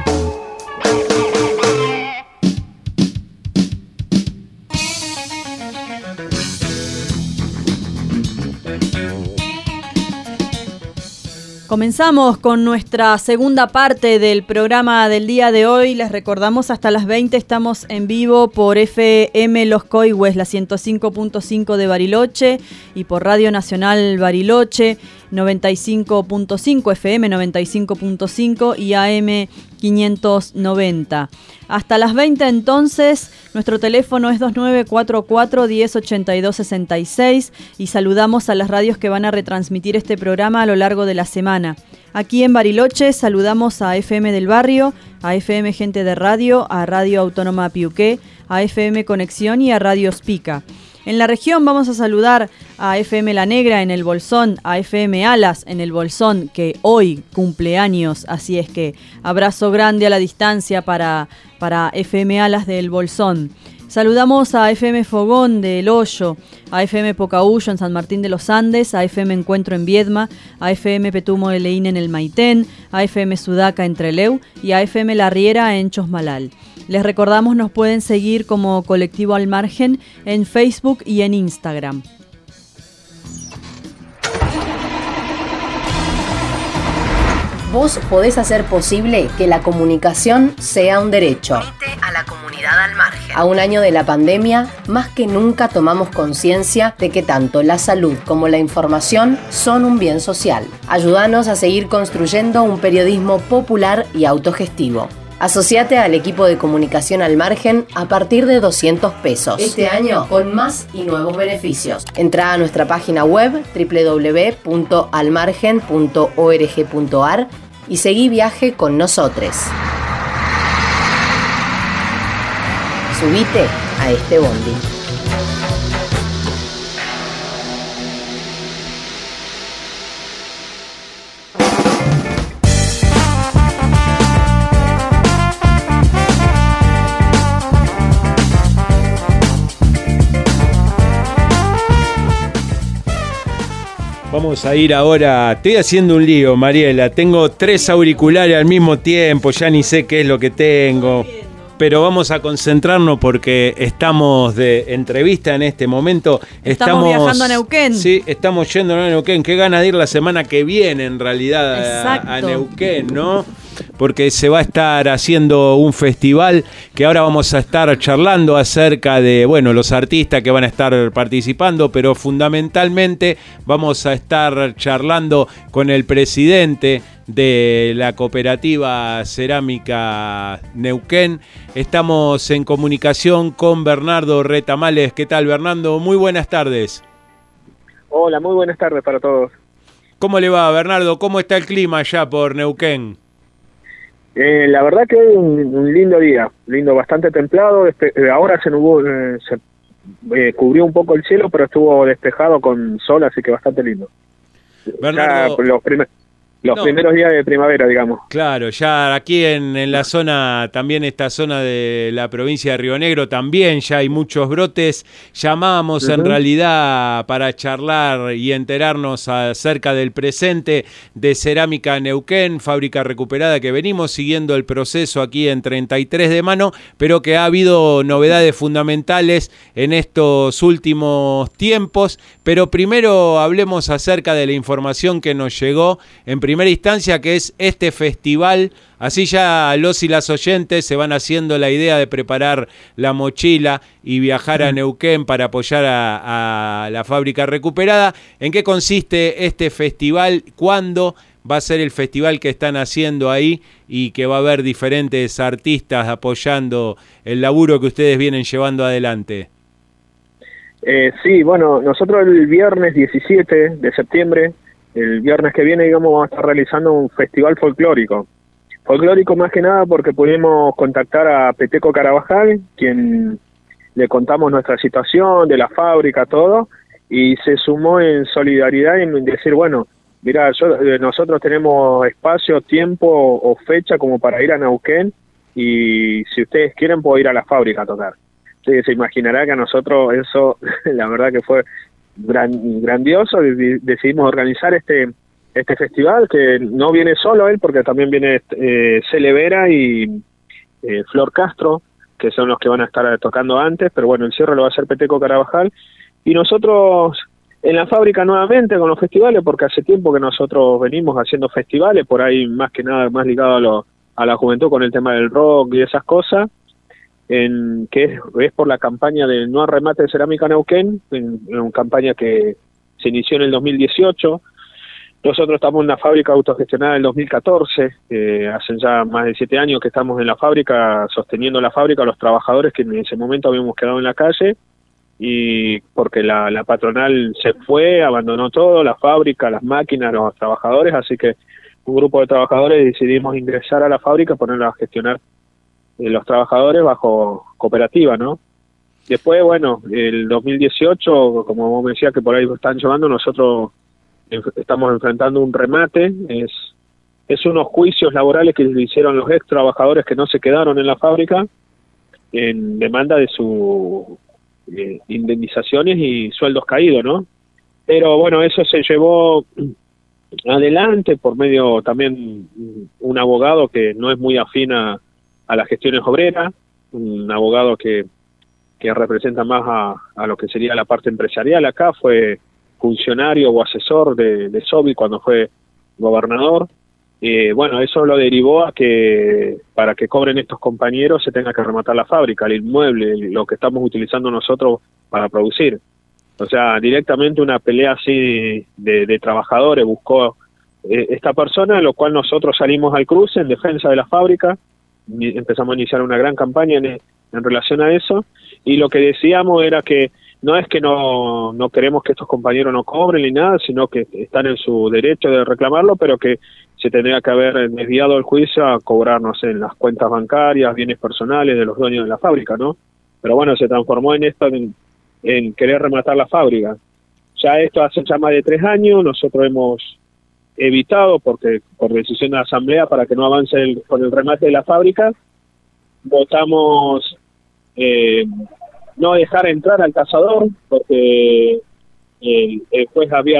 Comenzamos con nuestra segunda parte del programa del día de hoy. Les recordamos, hasta las 20 estamos en vivo por FM Los Coihues, la 105.5 de Bariloche, y por Radio Nacional Bariloche, 95.5 FM, 95.5 y AM 590. Hasta las 20 entonces, nuestro teléfono es 2944-1082-66 y saludamos a las radios que van a retransmitir este programa a lo largo de la semana. Aquí en Bariloche saludamos a FM del Barrio, a FM Gente de Radio, a Radio Autónoma Piuqué, a FM Conexión y a Radio Spica. En la región vamos a saludar a FM La Negra en el Bolsón, a FM Alas en el Bolsón, que hoy cumple años, así es que abrazo grande a la distancia para FM Alas del Bolsón. Saludamos a FM Fogón de El Hoyo, a FM Pocahuyo en San Martín de los Andes, a FM Encuentro en Viedma, a FM Petumo de Leín en el Maitén, a FM Sudaca en Trelew y a FM La Riera en Chosmalal. Les recordamos, nos pueden seguir como Colectivo Al Margen en Facebook y en Instagram. Vos podés hacer posible que la comunicación sea un derecho. Unite a la comunidad Al Margen. A un año de la pandemia, más que nunca tomamos conciencia de que tanto la salud como la información son un bien social. Ayúdanos a seguir construyendo un periodismo popular y autogestivo. Asociate al equipo de comunicación Al Margen a partir de 200 pesos. Este año con más y nuevos beneficios. Entrá a nuestra página web www.almargen.org.ar y seguí viaje con nosotros. Subite a este bondi. Vamos a ir ahora. Estoy haciendo un lío, Mariela. Tengo 3 auriculares al mismo tiempo. Ya ni sé qué es lo que tengo. pero vamos a concentrarnos porque estamos de entrevista en este momento. Estamos viajando a Neuquén. Sí, estamos yendo a Neuquén. Qué gana de ir la semana que viene, en realidad, a Neuquén, ¿no? Porque se va a estar haciendo un festival que ahora vamos a estar charlando acerca de, bueno, los artistas que van a estar participando, pero fundamentalmente vamos a estar charlando con el presidente de la cooperativa Cerámica Neuquén. Estamos en comunicación con Bernardo Retamales. ¿Qué tal, Bernardo? Muy buenas tardes. Hola, muy buenas tardes para todos. ¿Cómo le va, Bernardo? ¿Cómo está el clima allá por Neuquén? La verdad que hoy un lindo día, bastante templado. Ahora se nubló, cubrió un poco el cielo, pero estuvo despejado con sol, así que bastante lindo. Bernardo, los primeros días de primavera, digamos. Claro, ya aquí en la zona, también esta zona de la provincia de Río Negro, también ya hay muchos brotes. Llamábamos en realidad para charlar y enterarnos acerca del presente de Cerámica Neuquén, fábrica recuperada, que venimos siguiendo el proceso aquí en 33 de mano, pero que ha habido novedades fundamentales en estos últimos tiempos. Pero primero hablemos acerca de la información que nos llegó en primera instancia, que es este festival. Así ya los y las oyentes se van haciendo la idea de preparar la mochila y viajar a Neuquén para apoyar a la fábrica recuperada. ¿En qué consiste este festival? ¿Cuándo va a ser el festival que están haciendo ahí y que va a haber diferentes artistas apoyando el laburo que ustedes vienen llevando adelante? Sí, bueno, nosotros el viernes 17 de septiembre, el viernes que viene, digamos, vamos a estar realizando un festival folclórico. Folclórico más que nada porque pudimos contactar a Peteco Carabajal, quien le contamos nuestra situación, de la fábrica, todo, y se sumó en solidaridad en decir, bueno, mira, nosotros tenemos espacio, tiempo o fecha como para ir a Neuquén, y si ustedes quieren puedo ir a la fábrica a tocar. Entonces se imaginará que a nosotros eso, la verdad que fue grandioso. Decidimos organizar este festival, que no viene solo él, porque también viene Cele Vera y Flor Castro, que son los que van a estar tocando antes, pero bueno, el cierre lo va a hacer Peteco Carabajal, y nosotros en la fábrica nuevamente con los festivales, porque hace tiempo que nosotros venimos haciendo festivales, por ahí más que nada más ligado a la juventud con el tema del rock y esas cosas, que es por la campaña del No Arremate de Cerámica Neuquén, en una campaña que se inició en el 2018. Nosotros estamos en la fábrica autogestionada en el 2014, hace ya más de 7 años que estamos en la fábrica, sosteniendo la fábrica, los trabajadores que en ese momento habíamos quedado en la calle, y porque la patronal se fue, abandonó todo, la fábrica, las máquinas, los trabajadores, así que un grupo de trabajadores decidimos ingresar a la fábrica, ponerla a gestionar los trabajadores bajo cooperativa, ¿no? Después, bueno, el 2018, como vos me decías que por ahí están llevando, nosotros estamos enfrentando un remate, es unos juicios laborales que le hicieron los ex trabajadores que no se quedaron en la fábrica en demanda de sus indemnizaciones y sueldos caídos, ¿no? Pero bueno, eso se llevó adelante por medio también un abogado que no es muy afín a las gestiones obreras, un abogado que representa más a lo que sería la parte empresarial. Acá fue funcionario o asesor de Sobi cuando fue gobernador. Bueno, eso lo derivó a que para que cobren estos compañeros se tenga que rematar la fábrica, el inmueble, lo que estamos utilizando nosotros para producir. O sea, directamente una pelea así de trabajadores buscó esta persona, lo cual nosotros salimos al cruce en defensa de la fábrica. Empezamos a iniciar una gran campaña en relación a eso, y lo que decíamos era que no es que no queremos que estos compañeros no cobren ni nada, sino que están en su derecho de reclamarlo, pero que se tendría que haber desviado el juicio a cobrarnos en las cuentas bancarias, bienes personales de los dueños de la fábrica, ¿no? Pero bueno, se transformó en esto, en querer rematar la fábrica. Ya esto hace ya más de 3 años, nosotros hemos evitado, porque por decisión de la asamblea, para que no avance con el remate de la fábrica, votamos no dejar entrar al tasador, porque el juez había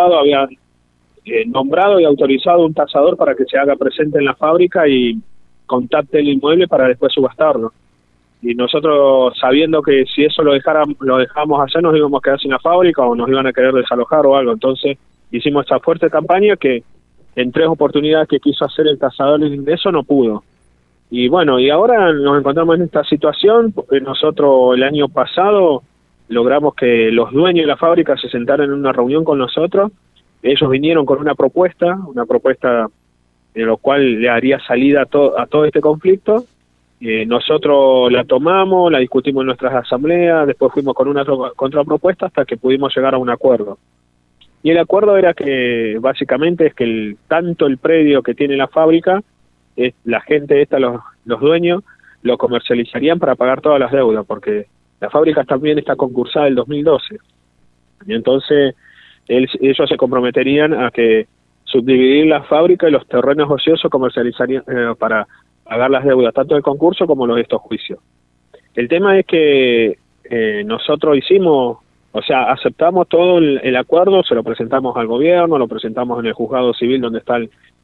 nombrado y autorizado un tasador para que se haga presente en la fábrica, y contacte el inmueble para después subastarlo. Y nosotros, sabiendo que si eso lo dejábamos hacer, nos íbamos a quedar sin la fábrica o nos iban a querer desalojar o algo. Entonces hicimos esta fuerte campaña que en 3 oportunidades que quiso hacer el tasador de ingreso no pudo. Y bueno, y ahora nos encontramos en esta situación, porque nosotros el año pasado logramos que los dueños de la fábrica se sentaran en una reunión con nosotros. Ellos vinieron con una propuesta de lo cual le haría salida a todo este conflicto. Nosotros la tomamos, la discutimos en nuestras asambleas, después fuimos con una contrapropuesta hasta que pudimos llegar a un acuerdo. Y el acuerdo era que básicamente es que tanto el predio que tiene la fábrica, la gente esta, los dueños, lo comercializarían para pagar todas las deudas, porque la fábrica también está concursada el 2012. Y entonces ellos se comprometerían a que subdividir la fábrica y los terrenos ociosos comercializarían para pagar las deudas, tanto del concurso como los de estos juicios. El tema es que nosotros aceptamos todo el acuerdo, se lo presentamos al gobierno, lo presentamos en el juzgado civil donde está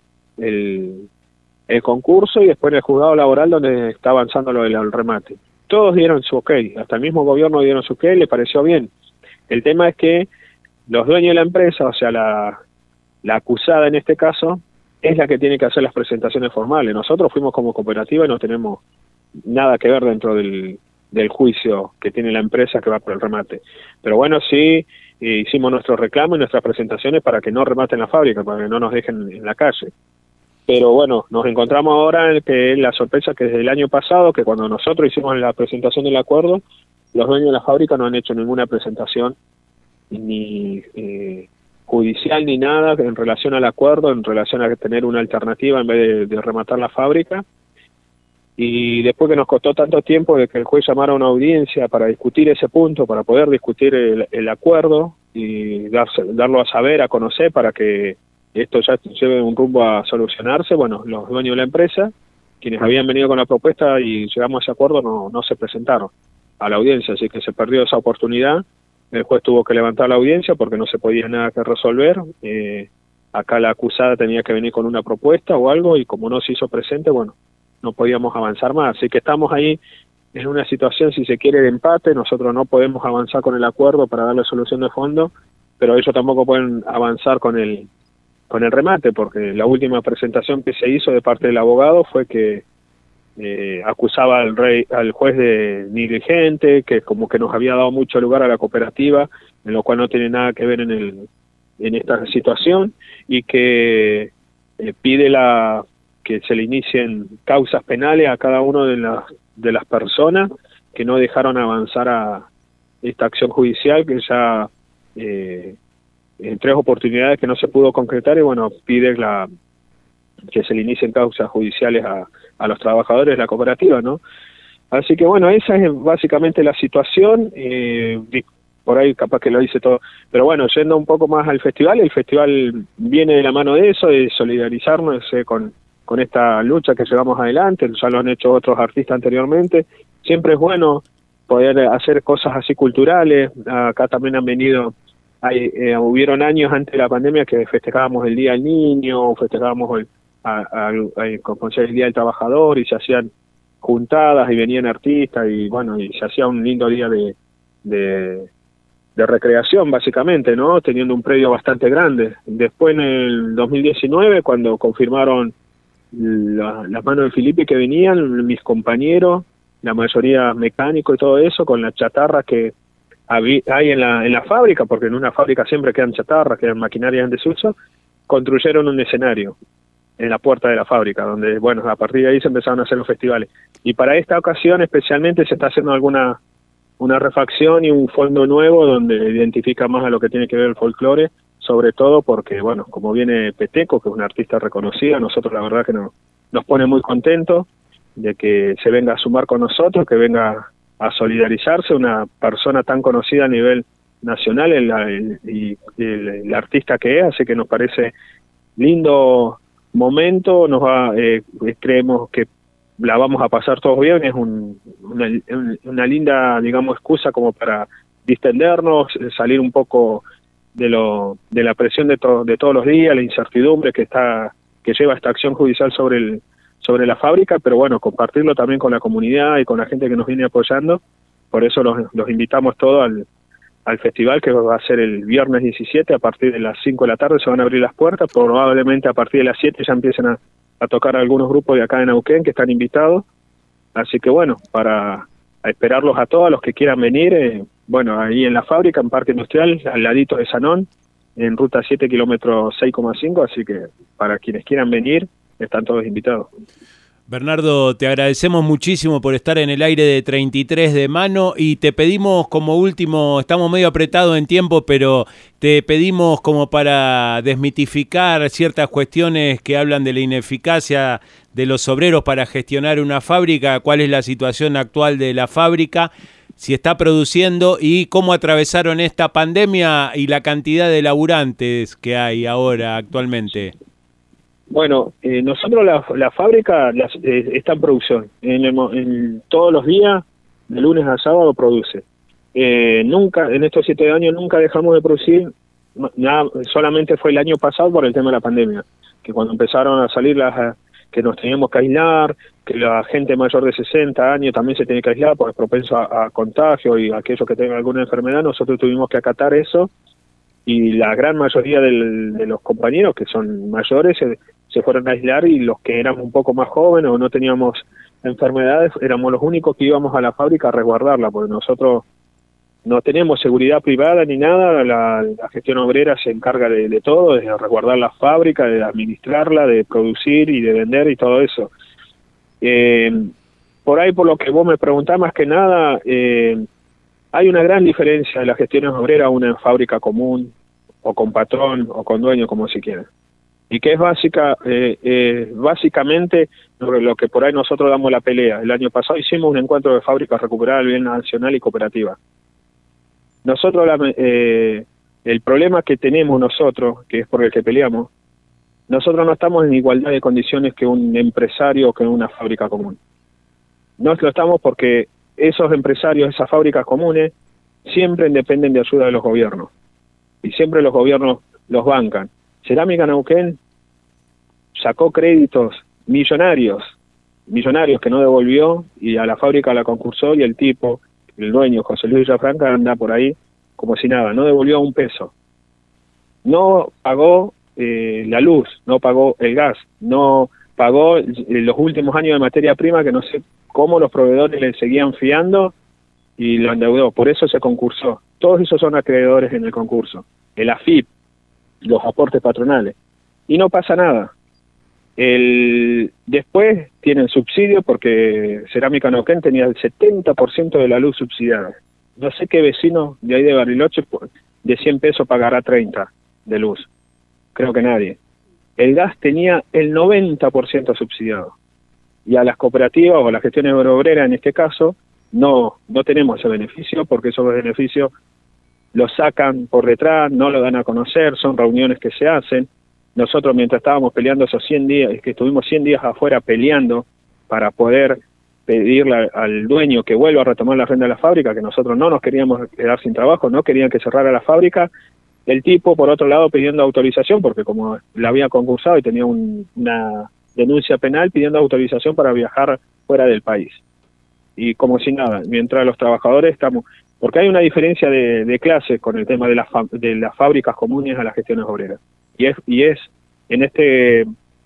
el concurso y después en el juzgado laboral donde está avanzando lo del remate. Todos dieron su ok, hasta el mismo gobierno dieron su ok, le pareció bien. El tema es que los dueños de la empresa, o sea, la acusada en este caso, es la que tiene que hacer las presentaciones formales. Nosotros fuimos como cooperativa y no tenemos nada que ver dentro del juicio que tiene la empresa que va por el remate. Pero bueno, sí hicimos nuestros reclamos y nuestras presentaciones para que no rematen la fábrica, para que no nos dejen en la calle. Pero bueno, nos encontramos ahora en que la sorpresa que desde el año pasado, que cuando nosotros hicimos la presentación del acuerdo, los dueños de la fábrica no han hecho ninguna presentación ni judicial ni nada en relación al acuerdo, en relación a tener una alternativa en vez de rematar la fábrica. Y después que nos costó tanto tiempo de que el juez llamara a una audiencia para discutir ese punto, para poder discutir el acuerdo y darlo a saber, a conocer, para que esto ya lleve un rumbo a solucionarse, bueno, los dueños de la empresa, quienes habían venido con la propuesta y llegamos a ese acuerdo, no se presentaron a la audiencia, así que se perdió esa oportunidad. El juez tuvo que levantar la audiencia porque no se podía nada que resolver. Acá la acusada tenía que venir con una propuesta o algo y como no se hizo presente, bueno, no podíamos avanzar más. Así que estamos ahí en una situación, si se quiere, de empate. Nosotros no podemos avanzar con el acuerdo para darle solución de fondo, pero ellos tampoco pueden avanzar con el remate, porque la última presentación que se hizo de parte del abogado fue que acusaba al juez de negligente, que como que nos había dado mucho lugar a la cooperativa, en lo cual no tiene nada que ver en esta situación, y que pide que se le inicien causas penales a cada uno de las personas que no dejaron avanzar a esta acción judicial, que ya en 3 oportunidades que no se pudo concretar, y bueno, pide que se le inicien causas judiciales a los trabajadores de la cooperativa, ¿no? Así que bueno, esa es básicamente la situación. Por ahí capaz que lo hice todo, pero bueno, yendo un poco más al festival, el festival viene de la mano de eso, de solidarizarnos con esta lucha que llevamos adelante. Ya lo han hecho otros artistas anteriormente. Siempre es bueno poder hacer cosas así culturales. Acá también han venido, hubieron años antes de la pandemia que festejábamos el Día del Niño, festejábamos el Día del Trabajador, y se hacían juntadas y venían artistas, y bueno, y se hacía un lindo día de recreación, básicamente, ¿no? Teniendo un predio bastante grande. Después, en el 2019, cuando confirmaron las manos de Filipe que venían, mis compañeros, la mayoría mecánicos y todo eso, con la chatarra que hay en la fábrica, porque en una fábrica siempre quedan chatarras, quedan maquinarias en desuso, construyeron un escenario en la puerta de la fábrica, donde, bueno, a partir de ahí se empezaron a hacer los festivales. Y para esta ocasión especialmente se está haciendo una refacción y un fondo nuevo donde identifica más a lo que tiene que ver el folclore, sobre todo porque, bueno, como viene Peteco, que es una artista reconocida, nosotros la verdad que nos pone muy contentos de que se venga a sumar con nosotros, que venga a solidarizarse, una persona tan conocida a nivel nacional, el artista que es, así que nos parece lindo momento, creemos que la vamos a pasar todos bien, es una linda, digamos, excusa como para distendernos, salir un poco de la presión de todos los días, la incertidumbre que lleva esta acción judicial sobre sobre la fábrica, pero bueno, compartirlo también con la comunidad y con la gente que nos viene apoyando. Por eso los invitamos todos al festival, que va a ser el viernes 17, a partir de las 5 de la tarde se van a abrir las puertas, probablemente a partir de las 7 ya empiecen a tocar algunos grupos de acá de Neuquén que están invitados, así que bueno, para esperarlos a todos los que quieran venir, bueno, ahí en la fábrica, en Parque Industrial, al ladito de Sanón, en ruta 7, kilómetro 6,5, así que para quienes quieran venir, están todos invitados. Bernardo, te agradecemos muchísimo por estar en el aire de 33 de mano y te pedimos como último, estamos medio apretados en tiempo, pero te pedimos como para desmitificar ciertas cuestiones que hablan de la ineficacia de los obreros para gestionar una fábrica, cuál es la situación actual de la fábrica, si está produciendo y cómo atravesaron esta pandemia y la cantidad de laburantes que hay ahora actualmente. Bueno, nosotros la fábrica está en producción. En todos los días, de lunes a sábado, produce. Nunca, en estos 7 años, nunca dejamos de producir. Nada, solamente fue el año pasado por el tema de la pandemia, que cuando empezaron a salir que nos teníamos que aislar, que la gente mayor de 60 años también se tiene que aislar porque es propenso a contagio y aquellos que tengan alguna enfermedad, nosotros tuvimos que acatar eso. Y la gran mayoría de los compañeros que son mayores se fueron a aislar, y los que éramos un poco más jóvenes o no teníamos enfermedades éramos los únicos que íbamos a la fábrica a resguardarla, porque nosotros no tenemos seguridad privada ni nada. La gestión obrera se encarga de todo, de resguardar la fábrica, de administrarla, de producir y de vender y todo eso. Por ahí, por lo que vos me preguntás, más que nada, hay una gran diferencia de las gestiones obreras a una fábrica común, o con patrón, o con dueño, como se quiera. Y que es básicamente lo que por ahí nosotros damos la pelea. El año pasado hicimos un encuentro de fábricas recuperadas del bien nacional y cooperativa. Nosotros, el problema que tenemos nosotros, que es por el que peleamos, nosotros no estamos en igualdad de condiciones que un empresario o que una fábrica común. No lo estamos porque esos empresarios, esas fábricas comunes, siempre dependen de ayuda de los gobiernos. Y siempre los gobiernos los bancan. Cerámica Neuquén sacó créditos millonarios que no devolvió, y a la fábrica la concursó, y el tipo, el dueño, José Luis Villafranca, anda por ahí como si nada, no devolvió un peso. No pagó la luz, no pagó el gas, no pagó los últimos años de materia prima, que no sé cómo los proveedores le seguían fiando, y lo endeudó. Por eso se concursó. Todos esos son acreedores en el concurso. El AFIP, los aportes patronales. Y no pasa nada. Después tienen subsidio, porque Cerámica Neuquén tenía el 70% de la luz subsidiada. No sé qué vecino de ahí de Bariloche de 100 pesos pagará 30 de luz. Creo que nadie. El gas tenía el 90% subsidiado. Y a las cooperativas o a las gestiones obreras, en este caso, no tenemos ese beneficio, porque esos beneficios los sacan por detrás, no lo dan a conocer, son reuniones que se hacen. Nosotros, mientras estábamos peleando esos 100 días, es que estuvimos 100 días afuera peleando para poder pedirle al dueño que vuelva a retomar la renta de la fábrica, que nosotros no nos queríamos quedar sin trabajo, no querían que cerrara la fábrica. El tipo, por otro lado, pidiendo autorización, porque como la había concursado y tenía una denuncia penal, pidiendo autorización para viajar fuera del país. Y como si nada, mientras los trabajadores estamos... Porque hay una diferencia de clases con el tema de las fábricas comunes a las gestiones obreras. Y es en este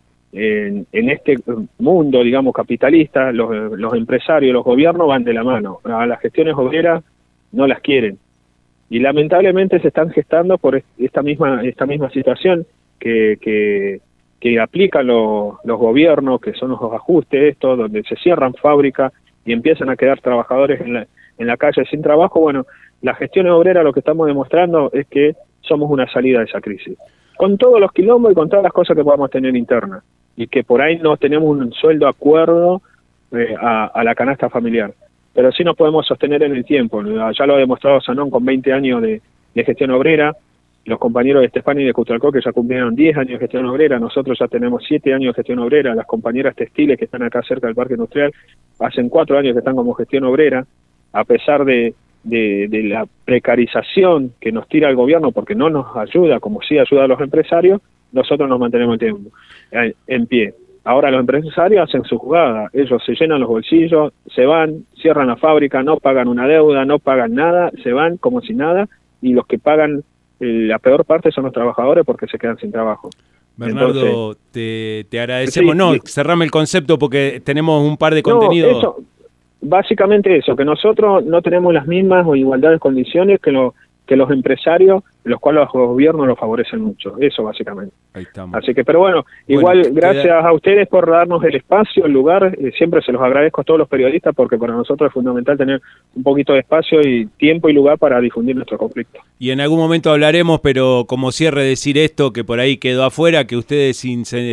mundo, digamos, capitalista, los empresarios, los gobiernos van de la mano. A las gestiones obreras no las quieren. Y lamentablemente se están gestando por esta misma situación que aplican los gobiernos, que son los ajustes estos, donde se cierran fábricas y empiezan a quedar trabajadores en la calle sin trabajo. Bueno, las gestiones obreras lo que estamos demostrando es que somos una salida de esa crisis. Con todos los quilombos y con todas las cosas que podamos tener internas. Y que por ahí no tenemos un sueldo acuerdo a la canasta familiar. Pero sí nos podemos sostener en el tiempo. Ya lo ha demostrado Sanón con 20 años de gestión obrera. Los compañeros de Estefani y de Cutralcó, que ya cumplieron 10 años de gestión obrera. Nosotros ya tenemos 7 años de gestión obrera. Las compañeras textiles que están acá cerca del Parque Industrial hacen 4 años que están como gestión obrera. A pesar de la precarización que nos tira el gobierno, porque no nos ayuda como sí ayuda a los empresarios, nosotros nos mantenemos en pie. Ahora los empresarios hacen su jugada, ellos se llenan los bolsillos, se van, cierran la fábrica, no pagan una deuda, no pagan nada, se van como si nada, y los que pagan la peor parte son los trabajadores porque se quedan sin trabajo. Bernardo, entonces, te agradecemos. Sí, cerrame el concepto porque tenemos un par de contenidos. Eso, básicamente eso, que nosotros no tenemos las mismas o igualdad de condiciones que los empresarios, los cuales los gobiernos los favorecen mucho, eso básicamente. Ahí estamos. Así que, pero bueno, igual gracias a ustedes por darnos el espacio, el lugar, siempre se los agradezco a todos los periodistas porque para nosotros es fundamental tener un poquito de espacio y tiempo y lugar para difundir nuestro conflicto. Y en algún momento hablaremos, pero como cierre decir esto, que por ahí quedó afuera, que ustedes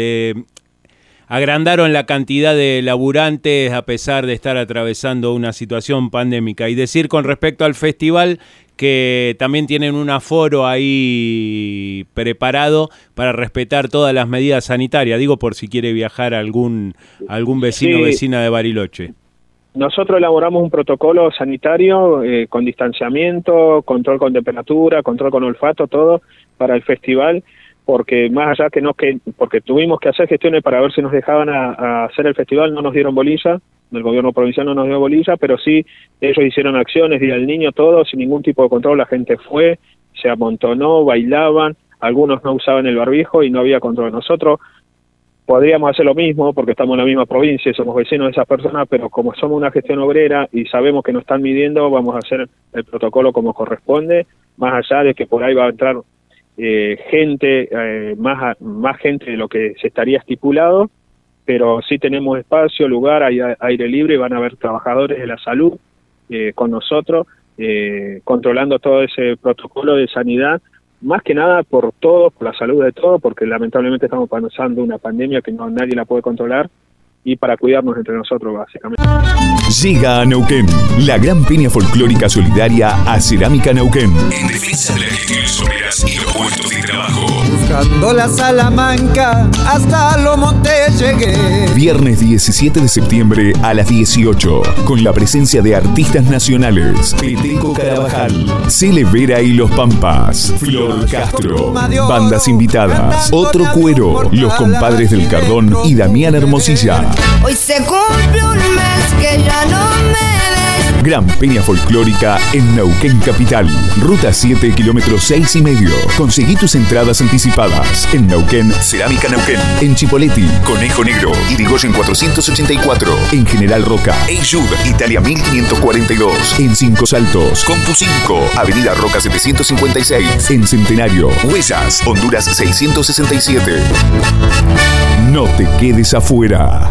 agrandaron la cantidad de laburantes a pesar de estar atravesando una situación pandémica. Y decir con respecto al festival que también tienen un aforo ahí preparado para respetar todas las medidas sanitarias. Digo por si quiere viajar algún vecino o vecina de Bariloche. Nosotros elaboramos un protocolo sanitario con distanciamiento, control con temperatura, control con olfato, todo para el festival. Porque más allá porque tuvimos que hacer gestiones para ver si nos dejaban a hacer el festival, no nos dieron bolilla, el gobierno provincial no nos dio bolilla, pero sí ellos hicieron acciones, Día del Niño, todo, sin ningún tipo de control, la gente fue, se amontonó, bailaban, algunos no usaban el barbijo y no había control. Nosotros podríamos hacer lo mismo porque estamos en la misma provincia y somos vecinos de esas personas, pero como somos una gestión obrera y sabemos que nos están midiendo, vamos a hacer el protocolo como corresponde, más allá de que por ahí va a entrar gente, más gente de lo que se estaría estipulado, pero sí tenemos espacio, lugar, hay aire libre, van a haber trabajadores de la salud con nosotros, controlando todo ese protocolo de sanidad, más que nada por todos, por la salud de todos, porque lamentablemente estamos pasando una pandemia que nadie la puede controlar, y para cuidarnos entre nosotros, básicamente. Llega a Neuquén la gran peña folclórica solidaria a Cerámica Neuquén. En defensa de las gestiones obreras y los puestos de trabajo. Buscando la Salamanca, hasta Lomonte llegué. Viernes 17 de septiembre a las 18, con la presencia de artistas nacionales: Peteco Carabajal, Cele Vera y Los Pampas, Flor Castro, bandas invitadas, Otro Cuero, Los Compadres del Cardón y Damián Hermosilla. Hoy se cumple un mes que ya no me ves. Gran peña folclórica en Neuquén Capital. Ruta 7, kilómetros 6,5. Conseguí tus entradas anticipadas en Neuquén, Cerámica Neuquén. En Chipoleti, Conejo Negro, Irigoyen 484. En General Roca, Eyud, Italia 1542. En Cinco Saltos, Compu 5, Avenida Roca 756. En Centenario, Huellas, Honduras 667. No te quedes afuera.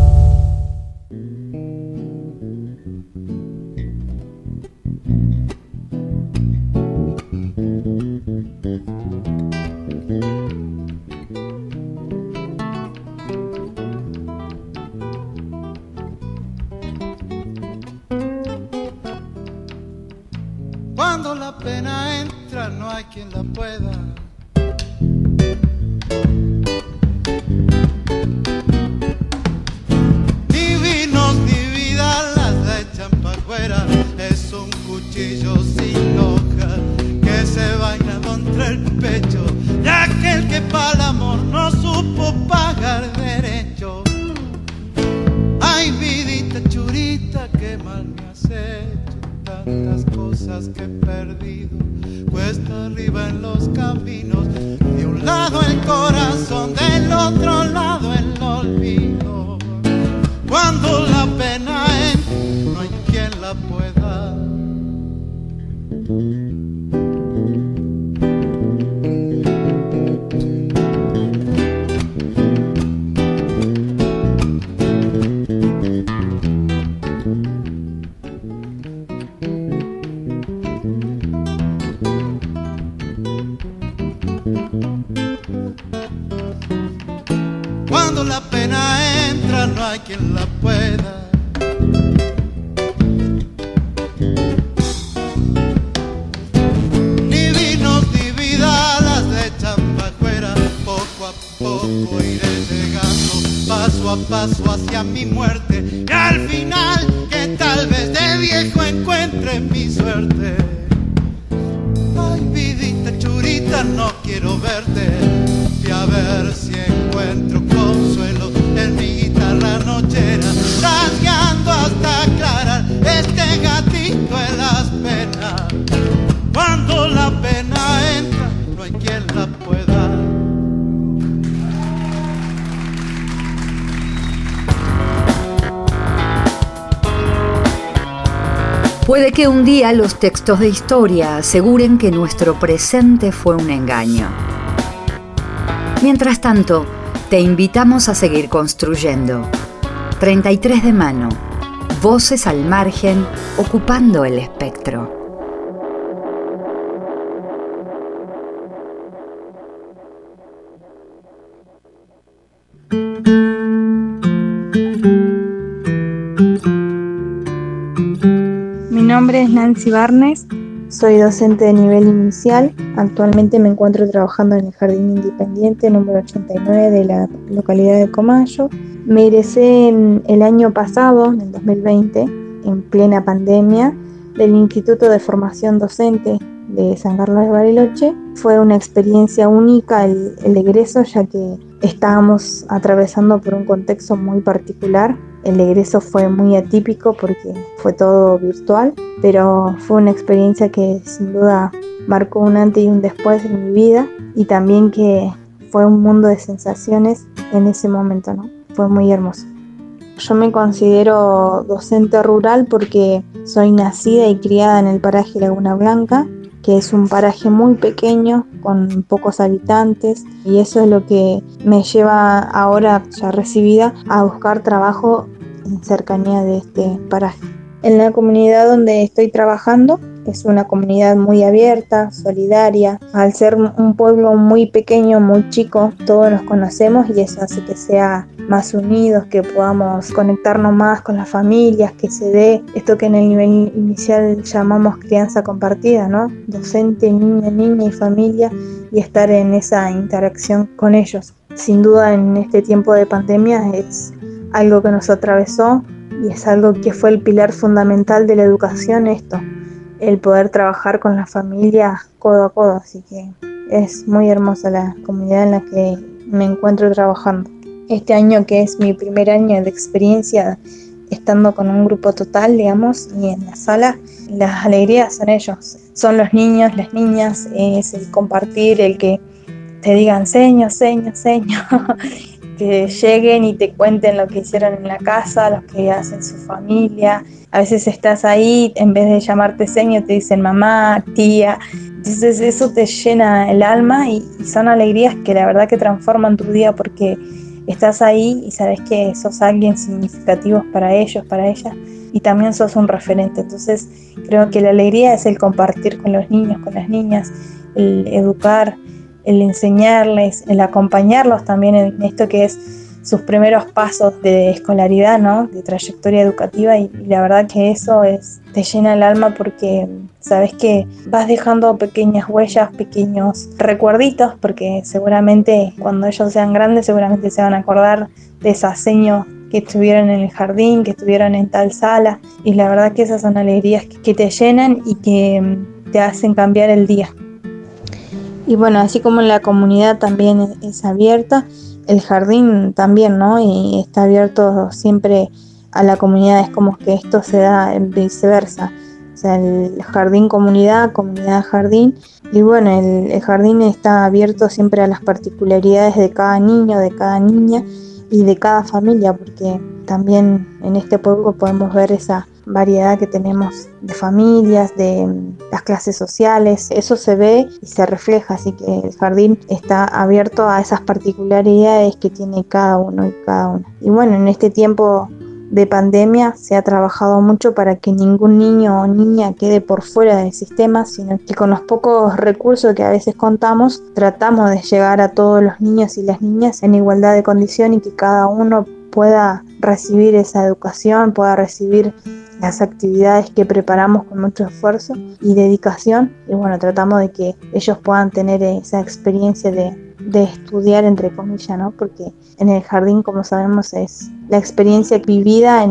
Cuando la pena entra, no hay quien la pueda. Divinos ni vida las echan pa' afuera. Es un cuchillo sin hoja que se vaina contra el pecho de aquel que pa'l amor no supo pagar derecho. Ay, vidita churita, qué mal me has hecho. Tantas cosas que he perdido, cuesta arriba en los caminos. De un lado el corazón, del otro lado el olvido. Cuando la pena entra, no hay quien la pueda. Cuando la pena entra, no hay quien la pueda. Ni vinos ni vida las echan pa' afuera. Poco a poco iré llegando, paso a paso hacia mi muerte. Y al final, que tal vez de viejo encuentre mi suerte. Ay, vidita churita, no quiero verte. Y a ver si encuentro consuelo en en mi guitarra nochera, rasgando hasta aclarar este gatito en las penas. Cuando la pena entra, no hay quien la pueda. Puede que un día los textos de historia aseguren que nuestro presente fue un engaño. Mientras tanto, te invitamos a seguir construyendo. 33 de mano. Voces al margen, ocupando el espectro. Mi nombre es Nancy Barnes, soy docente de nivel inicial. Actualmente me encuentro trabajando en el Jardín Independiente número 89 de la localidad de Comayo. Me egresé el año pasado, en el 2020, en plena pandemia, del Instituto de Formación Docente de San Carlos de Bariloche. Fue una experiencia única el egreso, ya que estábamos atravesando por un contexto muy particular. El egreso fue muy atípico porque fue todo virtual, pero fue una experiencia que sin duda marcó un antes y un después en mi vida, y también que fue un mundo de sensaciones en ese momento, ¿no? Fue muy hermoso. Yo me considero docente rural porque soy nacida y criada en el paraje Laguna Blanca, que es un paraje muy pequeño con pocos habitantes, y eso es lo que me lleva ahora, ya recibida, a buscar trabajo en cercanía de este paraje. En la comunidad donde estoy trabajando es una comunidad muy abierta, solidaria. Al ser un pueblo muy pequeño, muy chico, todos nos conocemos y eso hace que sea más unidos, que podamos conectarnos más con las familias, que se dé esto que en el nivel inicial llamamos crianza compartida, ¿no? Docente, niña y familia, y estar en esa interacción con ellos. Sin duda en este tiempo de pandemia es algo que nos atravesó y es algo que fue el pilar fundamental de la educación, esto, el poder trabajar con la familia codo a codo, así que es muy hermosa la comunidad en la que me encuentro trabajando. Este año, que es mi primer año de experiencia estando con un grupo total, digamos, y en la sala, las alegrías son ellos, son los niños, las niñas, es el compartir, el que te digan seño, que lleguen y te cuenten lo que hicieron en la casa, lo que hacen su familia. A veces estás ahí, en vez de llamarte seño te dicen mamá, tía. Entonces eso te llena el alma y son alegrías que la verdad que transforman tu día, porque estás ahí y sabes que sos alguien significativo para ellos, para ellas, y también sos un referente. Entonces creo que la alegría es el compartir con los niños, con las niñas, el educar, el enseñarles, el acompañarlos también en esto que es sus primeros pasos de escolaridad, ¿no? De trayectoria educativa, y la verdad que eso te llena el alma, porque sabes que vas dejando pequeñas huellas, pequeños recuerditos, porque seguramente cuando ellos sean grandes seguramente se van a acordar de esas seños que estuvieron en el jardín, que estuvieron en tal sala, y la verdad que esas son alegrías que te llenan y que te hacen cambiar el día. Y bueno, así como la comunidad también es abierta, el jardín también, ¿no? Y está abierto siempre a la comunidad, es como que esto se da viceversa. O sea, el jardín comunidad, comunidad jardín. Y bueno, el jardín está abierto siempre a las particularidades de cada niño, de cada niña y de cada familia, porque también en este pueblo podemos ver esa variedad que tenemos de familias, de las clases sociales. Eso se ve y se refleja, así que el jardín está abierto a esas particularidades que tiene cada uno y cada una. Y bueno, en este tiempo de pandemia se ha trabajado mucho para que ningún niño o niña quede por fuera del sistema, sino que con los pocos recursos que a veces contamos, tratamos de llegar a todos los niños y las niñas en igualdad de condición, y que cada uno pueda recibir esa educación, pueda recibir las actividades que preparamos con mucho esfuerzo y dedicación. Y bueno, tratamos de que ellos puedan tener esa experiencia de estudiar, entre comillas, ¿no? Porque en el jardín, como sabemos, es la experiencia vivida en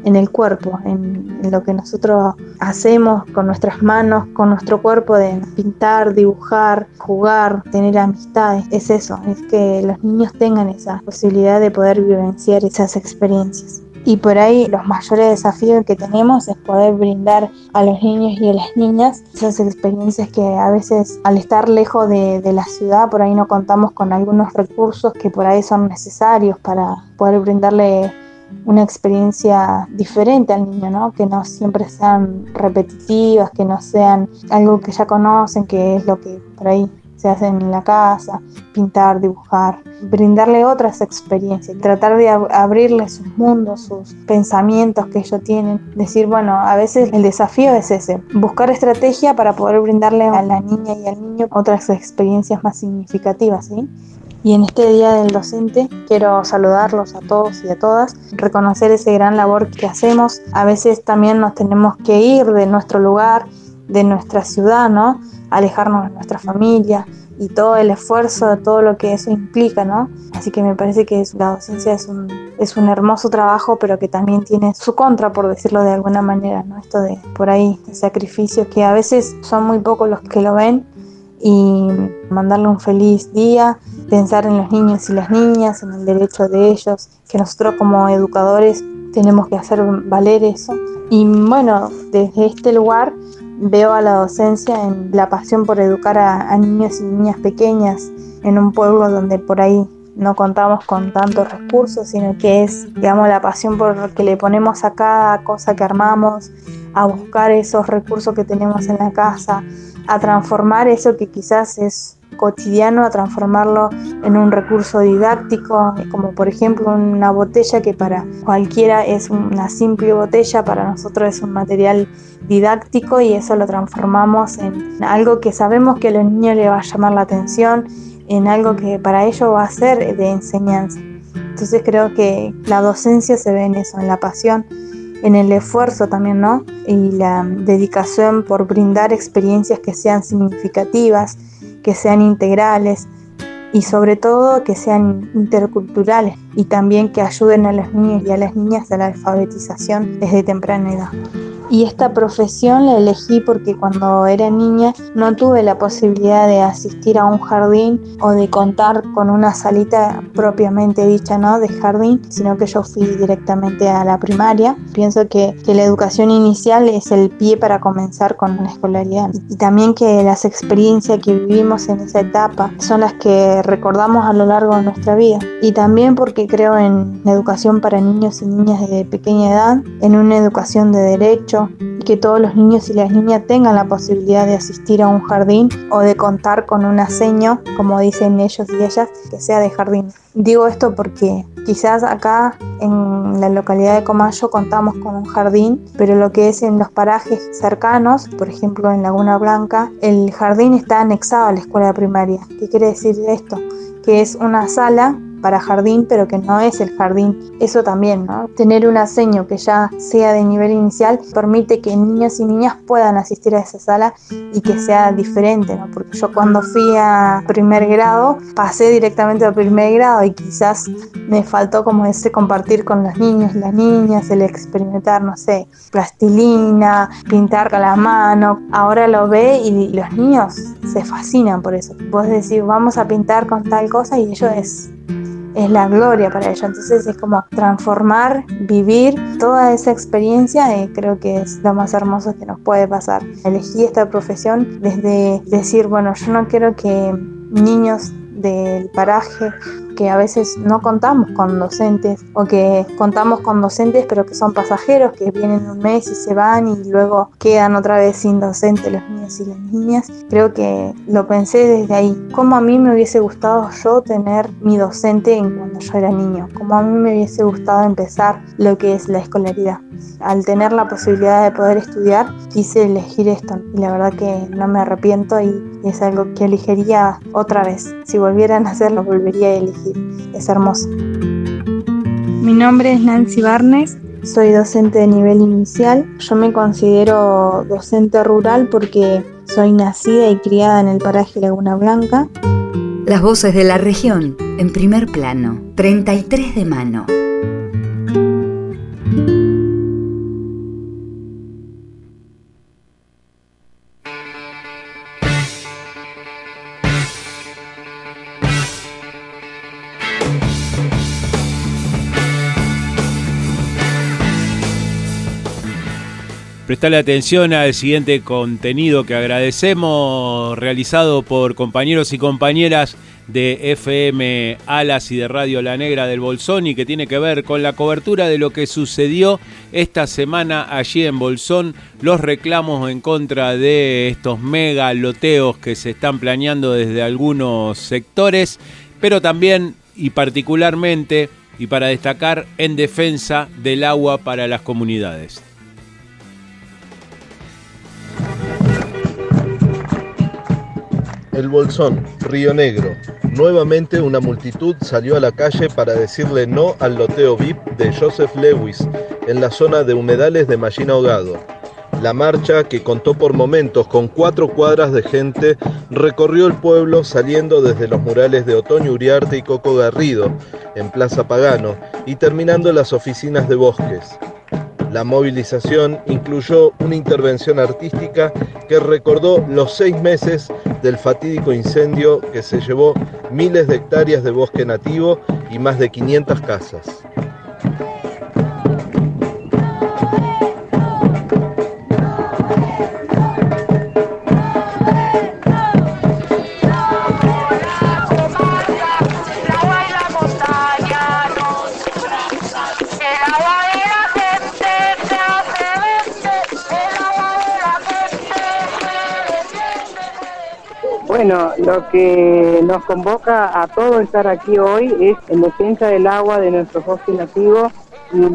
en el cuerpo, en lo que nosotros hacemos con nuestras manos, con nuestro cuerpo, de pintar, dibujar, jugar, tener amistades. Es eso, es que los niños tengan esa posibilidad de poder vivenciar esas experiencias. Y por ahí los mayores desafíos que tenemos es poder brindar a los niños y a las niñas esas experiencias que a veces, al estar lejos de la ciudad, por ahí no contamos con algunos recursos que por ahí son necesarios para poder brindarle una experiencia diferente al niño, ¿no? Que no siempre sean repetitivas, que no sean algo que ya conocen, que es lo que por ahí se hace en la casa, pintar, dibujar, brindarle otras experiencias, tratar de abrirle sus mundos, sus pensamientos que ellos tienen. Decir, bueno, a veces el desafío es ese, buscar estrategia para poder brindarle a la niña y al niño otras experiencias más significativas, ¿sí? Y en este Día del Docente quiero saludarlos a todos y a todas, reconocer ese gran labor que hacemos. A veces también nos tenemos que ir de nuestro lugar, de nuestra ciudad, ¿no? Alejarnos de nuestra familia y todo el esfuerzo, todo lo que eso implica, ¿no? Así que me parece que la docencia es un hermoso trabajo, pero que también tiene su contra, por decirlo de alguna manera, ¿no? Esto de por ahí, de sacrificios que a veces son muy pocos los que lo ven, y mandarle un feliz día, pensar en los niños y las niñas, en el derecho de ellos, que nosotros como educadores tenemos que hacer valer eso. Y bueno, desde este lugar veo a la docencia en la pasión por educar a niños y niñas pequeñas en un pueblo donde por ahí no contamos con tantos recursos, sino que es, digamos, la pasión por que le ponemos a cada cosa que armamos, a buscar esos recursos que tenemos en la casa, a transformar eso que quizás es cotidiano, a transformarlo en un recurso didáctico, como por ejemplo una botella que para cualquiera es una simple botella, para nosotros es un material didáctico, y eso lo transformamos en algo que sabemos que a los niños les va a llamar la atención, en algo que para ellos va a ser de enseñanza. Entonces creo que la docencia se ve en eso, en la pasión, en el esfuerzo también, ¿no? Y la dedicación por brindar experiencias que sean significativas, que sean integrales y sobre todo que sean interculturales, y también que ayuden a los niños y a las niñas a la alfabetización desde temprana edad. Y esta profesión la elegí porque cuando era niña no tuve la posibilidad de asistir a un jardín o de contar con una salita propiamente dicha, ¿no?, de jardín, sino que yo fui directamente a la primaria. Pienso que la educación inicial es el pie para comenzar con la escolaridad, y también que las experiencias que vivimos en esa etapa son las que recordamos a lo largo de nuestra vida. Y también porque creo en la educación para niños y niñas desde pequeña edad, en una educación de derecho, y que todos los niños y las niñas tengan la posibilidad de asistir a un jardín o de contar con un aseño, como dicen ellos y ellas, que sea de jardín. Digo esto porque quizás acá en la localidad de Comayo contamos con un jardín, pero lo que es en los parajes cercanos, por ejemplo en Laguna Blanca, el jardín está anexado a la escuela primaria. ¿Qué quiere decir esto? Que es una sala para jardín, pero que no es el jardín. Eso también, ¿no? Tener un aseño que ya sea de nivel inicial permite que niños y niñas puedan asistir a esa sala y que sea diferente, ¿no? Porque yo cuando fui a primer grado pasé directamente a primer grado y quizás me faltó como ese compartir con los niños y las niñas, el experimentar, no sé, plastilina, pintar con la mano. Ahora lo ve y los niños se fascinan por eso. Vos decís, vamos a pintar con tal cosa, y ellos es la gloria para ellos. Entonces es como transformar, vivir toda esa experiencia, creo que es lo más hermoso que nos puede pasar. Elegí esta profesión desde decir, bueno, yo no quiero que niños del paraje, que a veces no contamos con docentes, o que contamos con docentes pero que son pasajeros, que vienen un mes y se van y luego quedan otra vez sin docente los niños y las niñas. Creo que lo pensé desde ahí, como a mí me hubiese gustado yo tener mi docente cuando yo era niño, como a mí me hubiese gustado empezar lo que es la escolaridad. Al tener la posibilidad de poder estudiar, quise elegir esto, y la verdad que no me arrepiento, y es algo que elegiría otra vez. Si volvieran a hacerlo, volvería a elegir. Es hermoso. Mi nombre es Nancy Barnes, soy docente de nivel inicial. Yo me considero docente rural porque soy nacida y criada en el paraje Laguna Blanca. Las voces de la región, en primer plano, 33 de mano. Prestale atención al siguiente contenido que agradecemos, realizado por compañeros y compañeras de FM Alas y de Radio La Negra del Bolsón, y que tiene que ver con la cobertura de lo que sucedió esta semana allí en Bolsón, los reclamos en contra de estos mega loteos que se están planeando desde algunos sectores, pero también y particularmente, y para destacar, en defensa del agua para las comunidades. El Bolsón, Río Negro. Nuevamente una multitud salió a la calle para decirle no al loteo VIP de Joseph Lewis en la zona de humedales de Mallín Ahogado. La marcha, que contó por momentos con 4 cuadras de gente, recorrió el pueblo saliendo desde los murales de Otoño Uriarte y Coco Garrido, en Plaza Pagano, y terminando en las oficinas de Bosques. La movilización incluyó una intervención artística que recordó los 6 meses del fatídico incendio que se llevó miles de hectáreas de bosque nativo y más de 500 casas. Bueno, lo que nos convoca a todos estar aquí hoy es en defensa del agua de nuestros bosques nativos y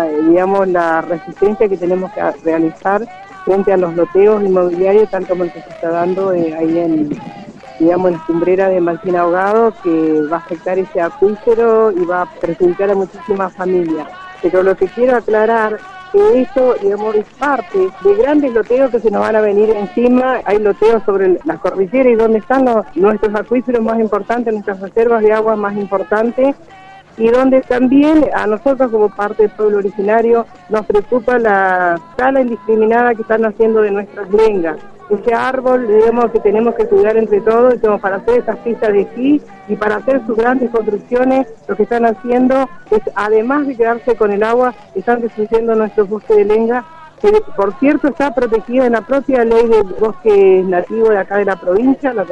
la resistencia que tenemos que realizar frente a los loteos inmobiliarios, tal como el que se está dando ahí en la cumbrera de Mallín Ahogado, que va a afectar ese acuífero y va a perjudicar a muchísimas familias. Pero lo que quiero aclarar que esto, es parte de grandes loteos que se nos van a venir encima. Hay loteos sobre las cordilleras y donde están nuestros acuíferos más importantes, nuestras reservas de agua más importantes, y donde también a nosotros como parte del pueblo originario nos preocupa la tala indiscriminada que están haciendo de nuestras lengas. Ese árbol, que tenemos que cuidar entre todos, para hacer estas pistas de esquí y para hacer sus grandes construcciones, lo que están haciendo es, además de quedarse con el agua, están destruyendo nuestro bosque de lenga, que por cierto está protegido en la propia ley del bosque nativo de acá de la provincia, la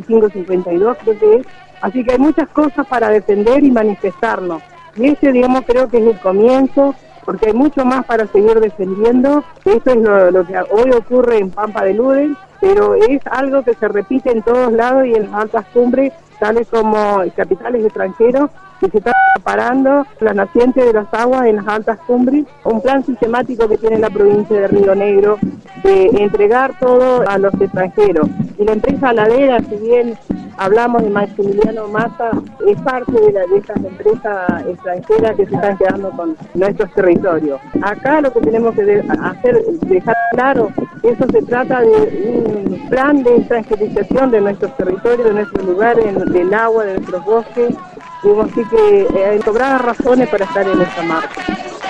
4552 creo que es. Así que hay muchas cosas para defender y manifestarnos. Y creo que es el comienzo, porque hay mucho más para seguir defendiendo. Esto es lo que hoy ocurre en Pampa de Ludel, pero es algo que se repite en todos lados y en las altas cumbres, tales como capitales extranjeros, que se están parando la naciente de las aguas en las altas cumbres. Un plan sistemático que tiene la provincia de Río Negro de entregar todo a los extranjeros. Y la empresa Ladera, si bien hablamos de Maximiliano Mata, es parte de estas empresas extranjeras que se están quedando con nuestros territorios. Acá lo que tenemos que hacer, dejar claro, eso se trata de un plan de extranjerización de nuestros territorios, de nuestros lugares, del agua, de nuestros bosques. Así que hay sobradas razones para estar en esta marcha.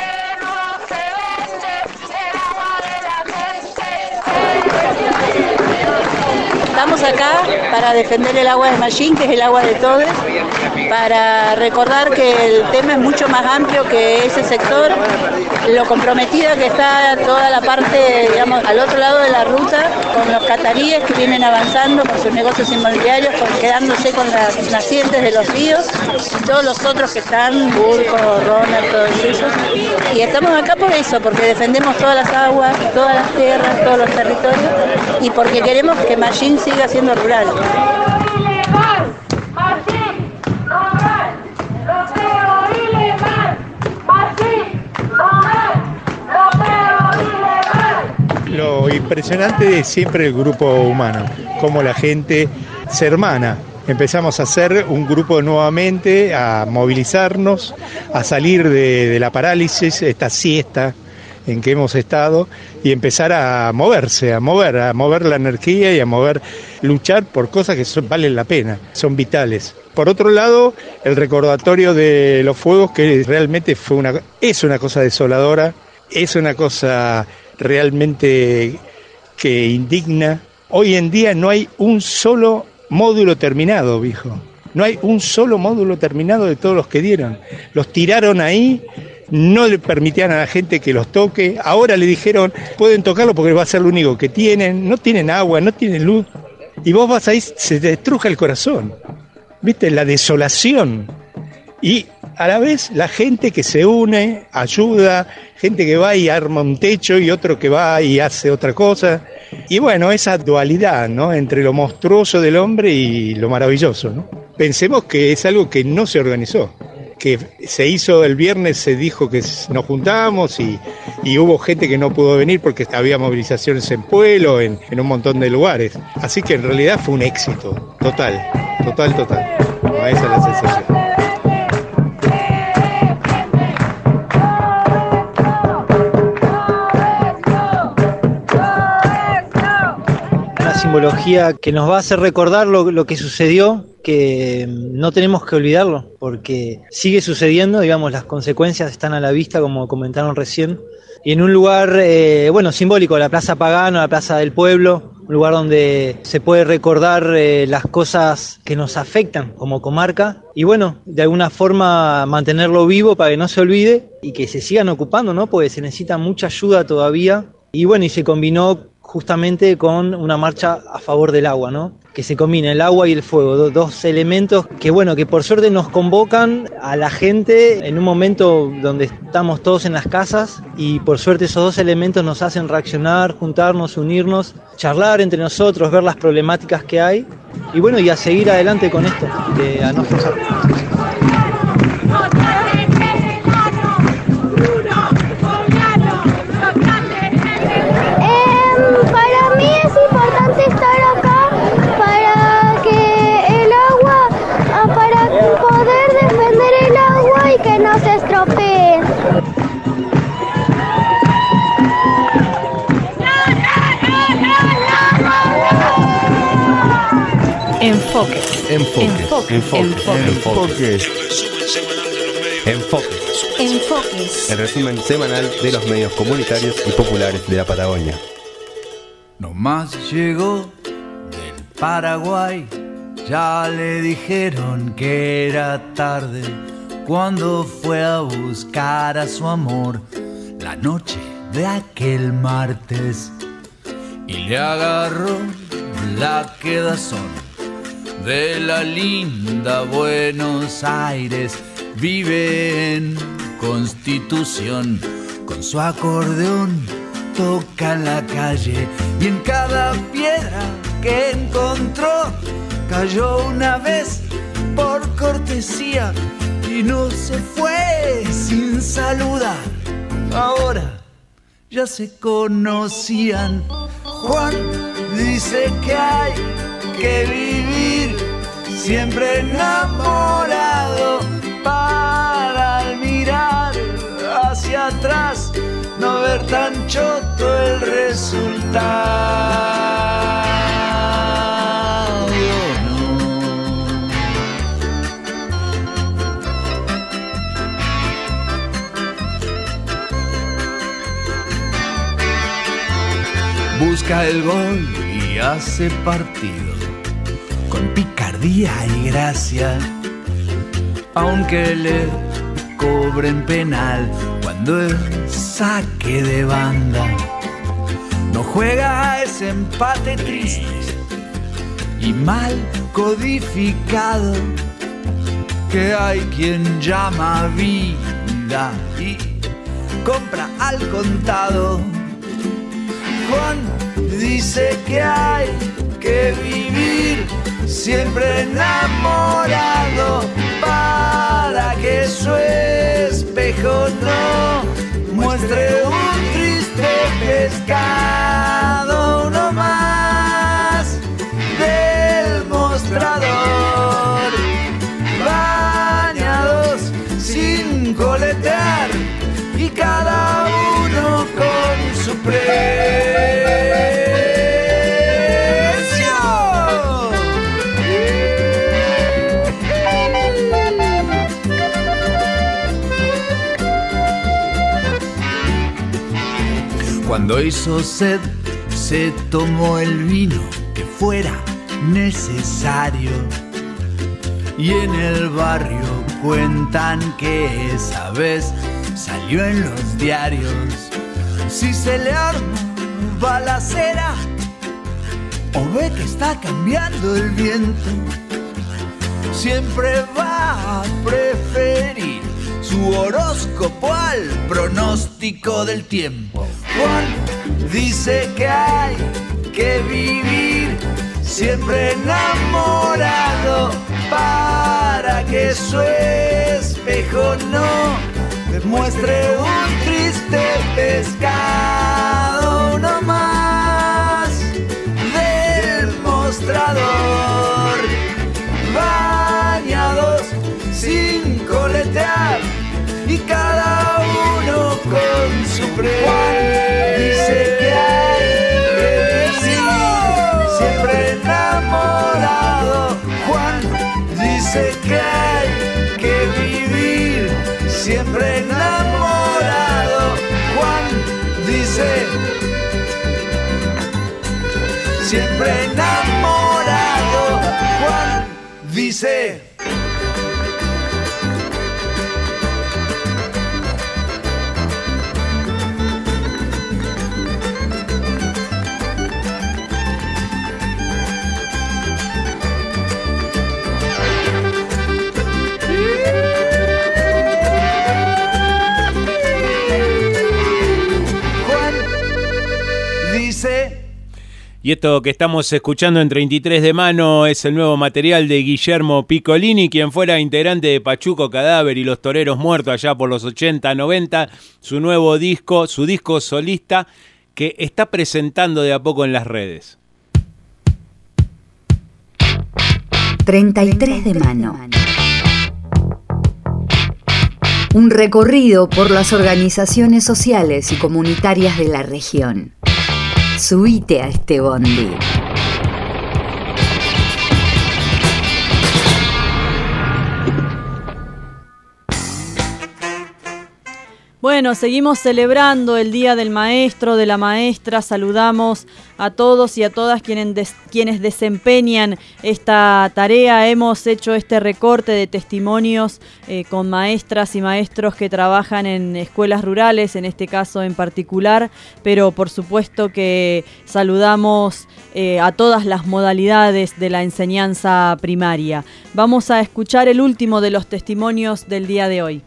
Estamos acá para defender el agua de Mallín, que es el agua de todos, para recordar que el tema es mucho más amplio que ese sector, lo comprometida que está toda la parte, al otro lado de la ruta, con los cataríes que vienen avanzando con sus negocios inmobiliarios, quedándose con las nacientes de los ríos, y todos los otros que están, Burco, Roner, todos ellos. Y estamos acá por eso, porque defendemos todas las aguas, todas las tierras, todos los territorios, y porque queremos que Mallín siga siendo rural. Lo impresionante es siempre el grupo humano, cómo la gente se hermana. Empezamos a ser un grupo nuevamente, a movilizarnos, a salir de la parálisis, esta siesta en que hemos estado, y empezar a moverse, a mover la energía y a luchar por cosas que valen la pena, son vitales. Por otro lado, el recordatorio de los fuegos, que realmente es una cosa desoladora, es una cosa realmente que indigna. Hoy en día no hay un solo módulo terminado, viejo. No hay un solo módulo terminado de todos los que dieron. Los tiraron ahí no le permitían a la gente que los toque. Ahora le dijeron, pueden tocarlo porque va a ser lo único que tienen. No tienen agua, no tienen luz. Y vos vas ahí, se te estruja el corazón. ¿Viste? La desolación. Y a la vez la gente que se une, ayuda, gente que va y arma un techo y otro que va y hace otra cosa. Y bueno, esa dualidad, ¿no?, entre lo monstruoso del hombre y lo maravilloso, ¿no? Pensemos que es algo que no se organizó, que se hizo el viernes, se dijo que nos juntábamos y hubo gente que no pudo venir porque había movilizaciones en Pueblo, en un montón de lugares. Así que en realidad fue un éxito, total. No, esa es la sensación. Simbología que nos va a hacer recordar lo que sucedió, que no tenemos que olvidarlo, porque sigue sucediendo, digamos, las consecuencias están a la vista, como comentaron recién, y en un lugar, simbólico, la Plaza Pagano, la Plaza del Pueblo, un lugar donde se puede recordar las cosas que nos afectan como comarca, y bueno, de alguna forma mantenerlo vivo para que no se olvide, y que se sigan ocupando, ¿no?, porque se necesita mucha ayuda todavía, y bueno, y se combinó justamente con una marcha a favor del agua, ¿no? Que se combina el agua y el fuego, dos elementos que por suerte nos convocan a la gente en un momento donde estamos todos en las casas, y por suerte esos dos elementos nos hacen reaccionar, juntarnos, unirnos, charlar entre nosotros, ver las problemáticas que hay y bueno, y a seguir adelante con esto, a no aflojar. Enfoques. El resumen semanal de los medios comunitarios y populares de la Patagonia. Nomás llegó del Paraguay, ya le dijeron que era tarde cuando fue a buscar a su amor la noche de aquel martes, y le agarró la quedazón de la linda Buenos Aires. Vive en Constitución, con su acordeón toca en la calle, y en cada piedra que encontró cayó una vez por cortesía y no se fue sin saludar. Ahora ya se conocían. Juan dice que hay que vivir siempre enamorado, para al mirar hacia atrás no ver tan choto el resultado. Busca el gol y hace partido con picardía y gracia, aunque le cobren penal cuando el saque de banda. No juega ese empate triste y mal codificado que hay quien llama vida y compra al contado. Juan dice que hay que vivir siempre enamorado, para que su espejo no muestre un triste pescado. Uno más del mostrador, bañados sin coletear, y cada uno con su precio. Cuando hizo sed, se tomó el vino que fuera necesario. Y en el barrio cuentan que esa vez salió en los diarios. Si se le arma balacera o ve que está cambiando el viento, siempre va a preferir su horóscopo al pronóstico del tiempo. Juan dice que hay que vivir siempre enamorado para que su espejo no demuestre un triste pescado. Uno más del mostrador, bañados sin coletear y cada uno con su pre. Dice que hay que vivir siempre enamorado. Juan dice que hay que vivir siempre enamorado. Juan dice siempre enamorado. Juan dice. Y esto que estamos escuchando en 33 de mano es el nuevo material de Guillermo Piccolini, quien fuera integrante de Pachuco Cadáver y Los Toreros Muertos allá por los 80, 90. Su nuevo disco, su disco solista, que está presentando de a poco en las redes. 33 de mano. Un recorrido por las organizaciones sociales y comunitarias de la región. Subite a este bondi. Bueno, seguimos celebrando el Día del Maestro, de la Maestra. Saludamos a todos y a todas quienes desempeñan esta tarea. Hemos hecho este recorte de testimonios con maestras y maestros que trabajan en escuelas rurales, en este caso en particular, pero por supuesto que saludamos a todas las modalidades de la enseñanza primaria. Vamos a escuchar el último de los testimonios del día de hoy.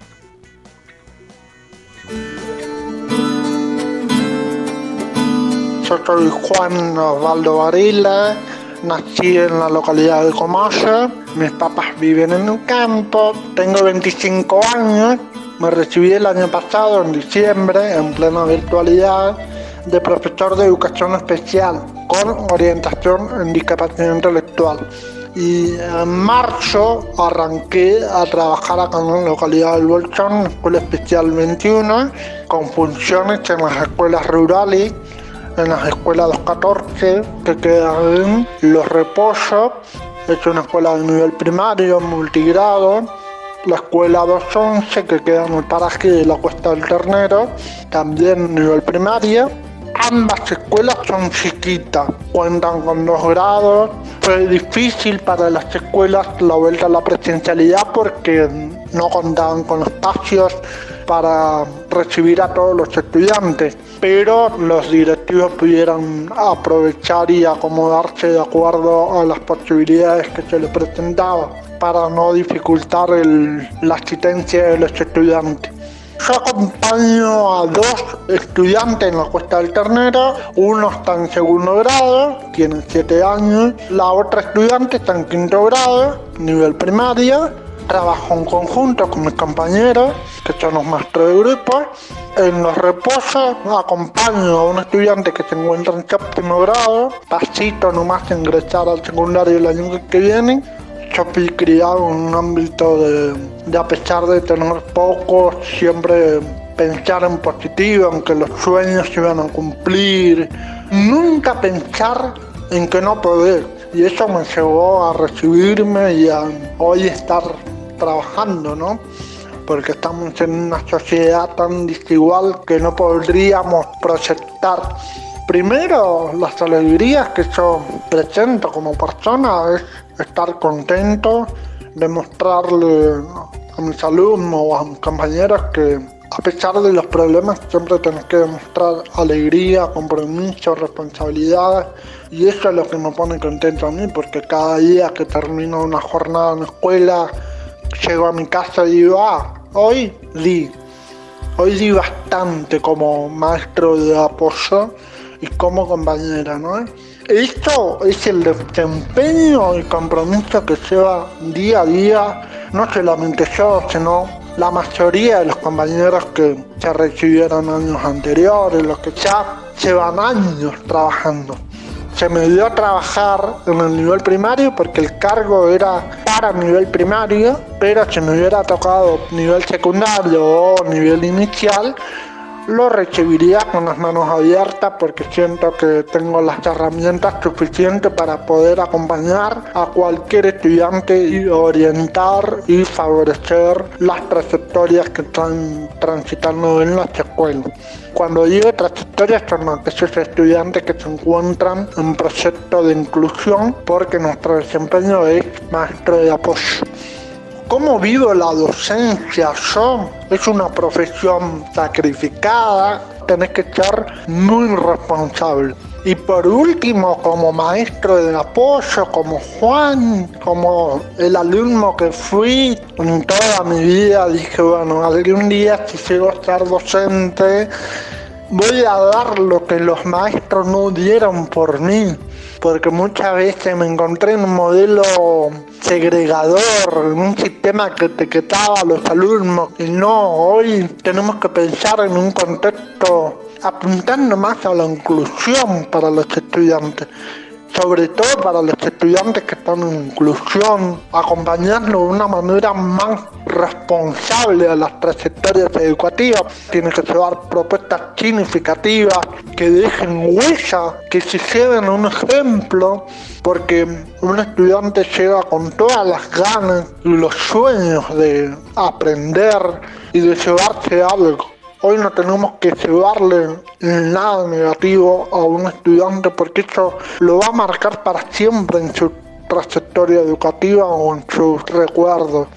Yo soy Juan Osvaldo Varela, nací en la localidad de Comoya, mis papás viven en un campo, tengo 25 años, me recibí el año pasado, en diciembre, en plena virtualidad, de profesor de educación especial, con orientación en discapacidad intelectual. Y en marzo arranqué a trabajar acá en la localidad del Bolsón, Escuela Especial 21, con funciones en las escuelas rurales, en las escuelas 214 que quedan en Los Reposos, es una escuela de nivel primario, multigrado, la escuela 211 que queda en el paraje de la Cuesta del Ternero, también nivel primario. Ambas escuelas son chiquitas, cuentan con 2 grados. Fue difícil para las escuelas la vuelta a la presencialidad porque no contaban con espacios para recibir a todos los estudiantes, pero los directivos pudieron aprovechar y acomodarse de acuerdo a las posibilidades que se les presentaban para no dificultar la asistencia de los estudiantes. Yo acompaño a 2 estudiantes en la Cuesta del Ternero, uno está en 2º grado, tiene 7 años, la otra estudiante está en 5º grado, nivel primario. Trabajo en conjunto con mis compañeros, que son los maestros de grupo. En Los Reposos acompaño a un estudiante que se encuentra en 7º grado, pasito nomás a ingresar al secundario el año que viene. Yo fui criado en un ámbito de a pesar de tener poco, siempre pensar en positivo, en que los sueños se iban a cumplir, nunca pensar en que no poder. Y eso me llevó a recibirme y a hoy estar trabajando, ¿no? Porque estamos en una sociedad tan desigual que no podríamos proyectar. Primero, las alegrías que yo presento como persona es estar contento, demostrarle a mis alumnos o a mis compañeros que A pesar de los problemas, siempre tenés que demostrar alegría, compromiso, responsabilidad. Y eso es lo que me pone contento a mí, porque cada día que termino una jornada en la escuela, llego a mi casa y digo, hoy di bastante como maestro de apoyo y como compañera, ¿no? Esto es el desempeño y compromiso que lleva día a día, no solamente yo, sino la mayoría de los compañeros que se recibieron años anteriores, los que ya llevan años trabajando. Se me dio a trabajar en el nivel primario porque el cargo era para nivel primario, pero si me hubiera tocado nivel secundario o nivel inicial, lo recibiría con las manos abiertas porque siento que tengo las herramientas suficientes para poder acompañar a cualquier estudiante y orientar y favorecer las trayectorias que están transitando en las escuelas. Cuando digo trayectorias son aquellos estudiantes que se encuentran en proyecto de inclusión porque nuestro desempeño es maestro de apoyo. ¿Cómo vivo la docencia yo? Es una profesión sacrificada, tenés que ser muy responsable. Y por último, como maestro de apoyo, como Juan, como el alumno que fui en toda mi vida, dije, bueno, algún día si llego a ser docente, voy a dar lo que los maestros no dieron por mí. Porque muchas veces me encontré en un modelo segregador, en un sistema que etiquetaba a los alumnos. Y no, hoy tenemos que pensar en un contexto apuntando más a la inclusión para los estudiantes. Sobre todo para los estudiantes que están en inclusión, acompañarlos de una manera más responsable a las trayectorias educativas. Tiene que llevar propuestas significativas, que dejen huella, que se lleven un ejemplo, porque un estudiante llega con todas las ganas y los sueños de aprender y de llevarse algo. Hoy no tenemos que llevarle nada negativo a un estudiante porque eso lo va a marcar para siempre en su trayectoria educativa o en sus recuerdos.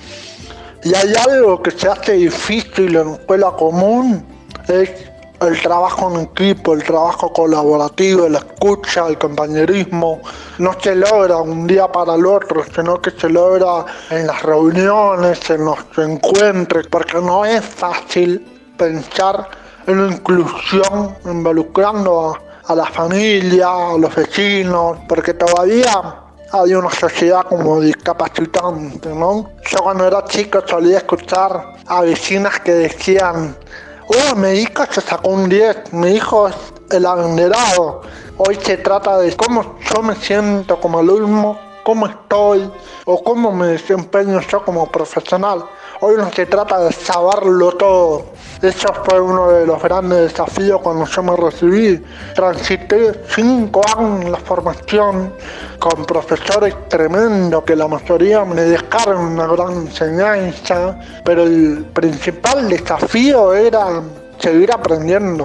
Y hay algo que se hace difícil en la escuela común, es el trabajo en equipo, el trabajo colaborativo, la escucha, el compañerismo. No se logra un día para el otro, sino que se logra en las reuniones, en los encuentros, porque no es fácil pensar en la inclusión involucrando a la familia, a los vecinos, porque todavía hay una sociedad como discapacitante, ¿no? Yo cuando era chico solía escuchar a vecinas que decían, mi hijo se sacó un 10, mi hijo es el abanderado. Hoy se trata de cómo yo me siento como alumno, cómo estoy o cómo me desempeño yo como profesional. Hoy no se trata de saberlo todo. Eso fue uno de los grandes desafíos cuando yo me recibí. Transité 5 años en la formación con profesores tremendos que la mayoría me dejaron una gran enseñanza, pero el principal desafío era seguir aprendiendo.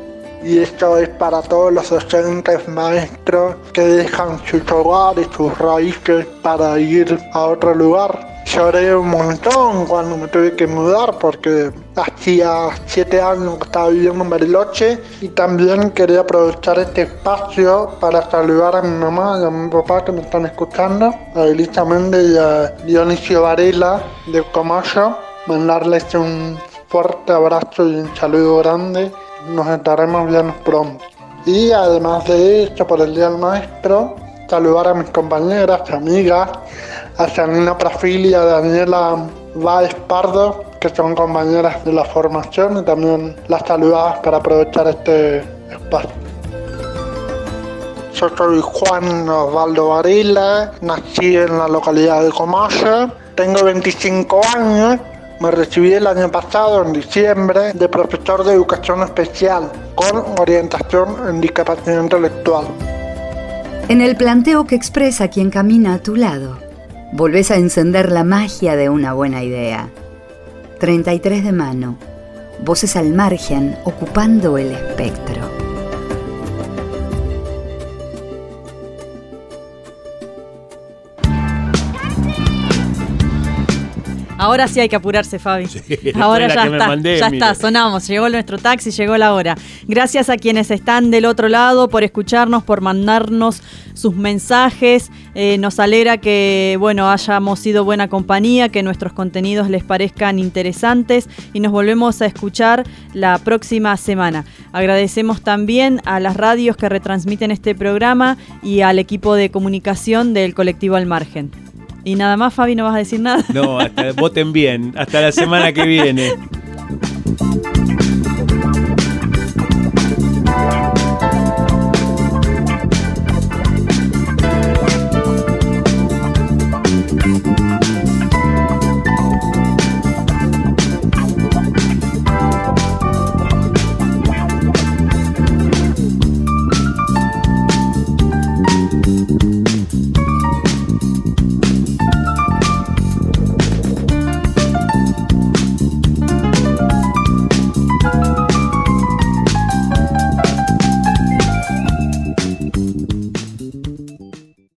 Y esto es para todos los docentes, maestros que dejan sus hogares, sus raíces para ir a otro lugar. Lloré un montón cuando me tuve que mudar porque hacía 7 años que estaba viviendo en Bariloche y también quería aprovechar este espacio para saludar a mi mamá y a mi papá que me están escuchando, a Elisa Méndez y a Dionisio Varela de Comayo, mandarles un fuerte abrazo y un saludo grande. Nos estaremos viendo pronto. Y además de esto, por el Día del Maestro, saludar a mis compañeras, amigas, a Janina Prafili y a Daniela Báez Pardo, que son compañeras de la formación, y también las saludadas para aprovechar este espacio. Yo soy Juan Osvaldo Varela, nací en la localidad de Comayo, tengo 25 años. Me recibí el año pasado, en diciembre, de profesor de educación especial con orientación en discapacidad intelectual. En el planteo que expresa quien camina a tu lado, volvés a encender la magia de una buena idea. 33 de mano, voces al margen ocupando el espectro. Ahora sí hay que apurarse, Fabi. Sí, ahora ya está, ya está, sonamos, llegó nuestro taxi, llegó la hora. Gracias a quienes están del otro lado por escucharnos, por mandarnos sus mensajes. Nos alegra que, bueno, hayamos sido buena compañía, que nuestros contenidos les parezcan interesantes y nos volvemos a escuchar la próxima semana. Agradecemos también a las radios que retransmiten este programa y al equipo de comunicación del colectivo Al Margen. Y nada más, Fabi, ¿no vas a decir nada? No, voten bien. Hasta la semana que viene.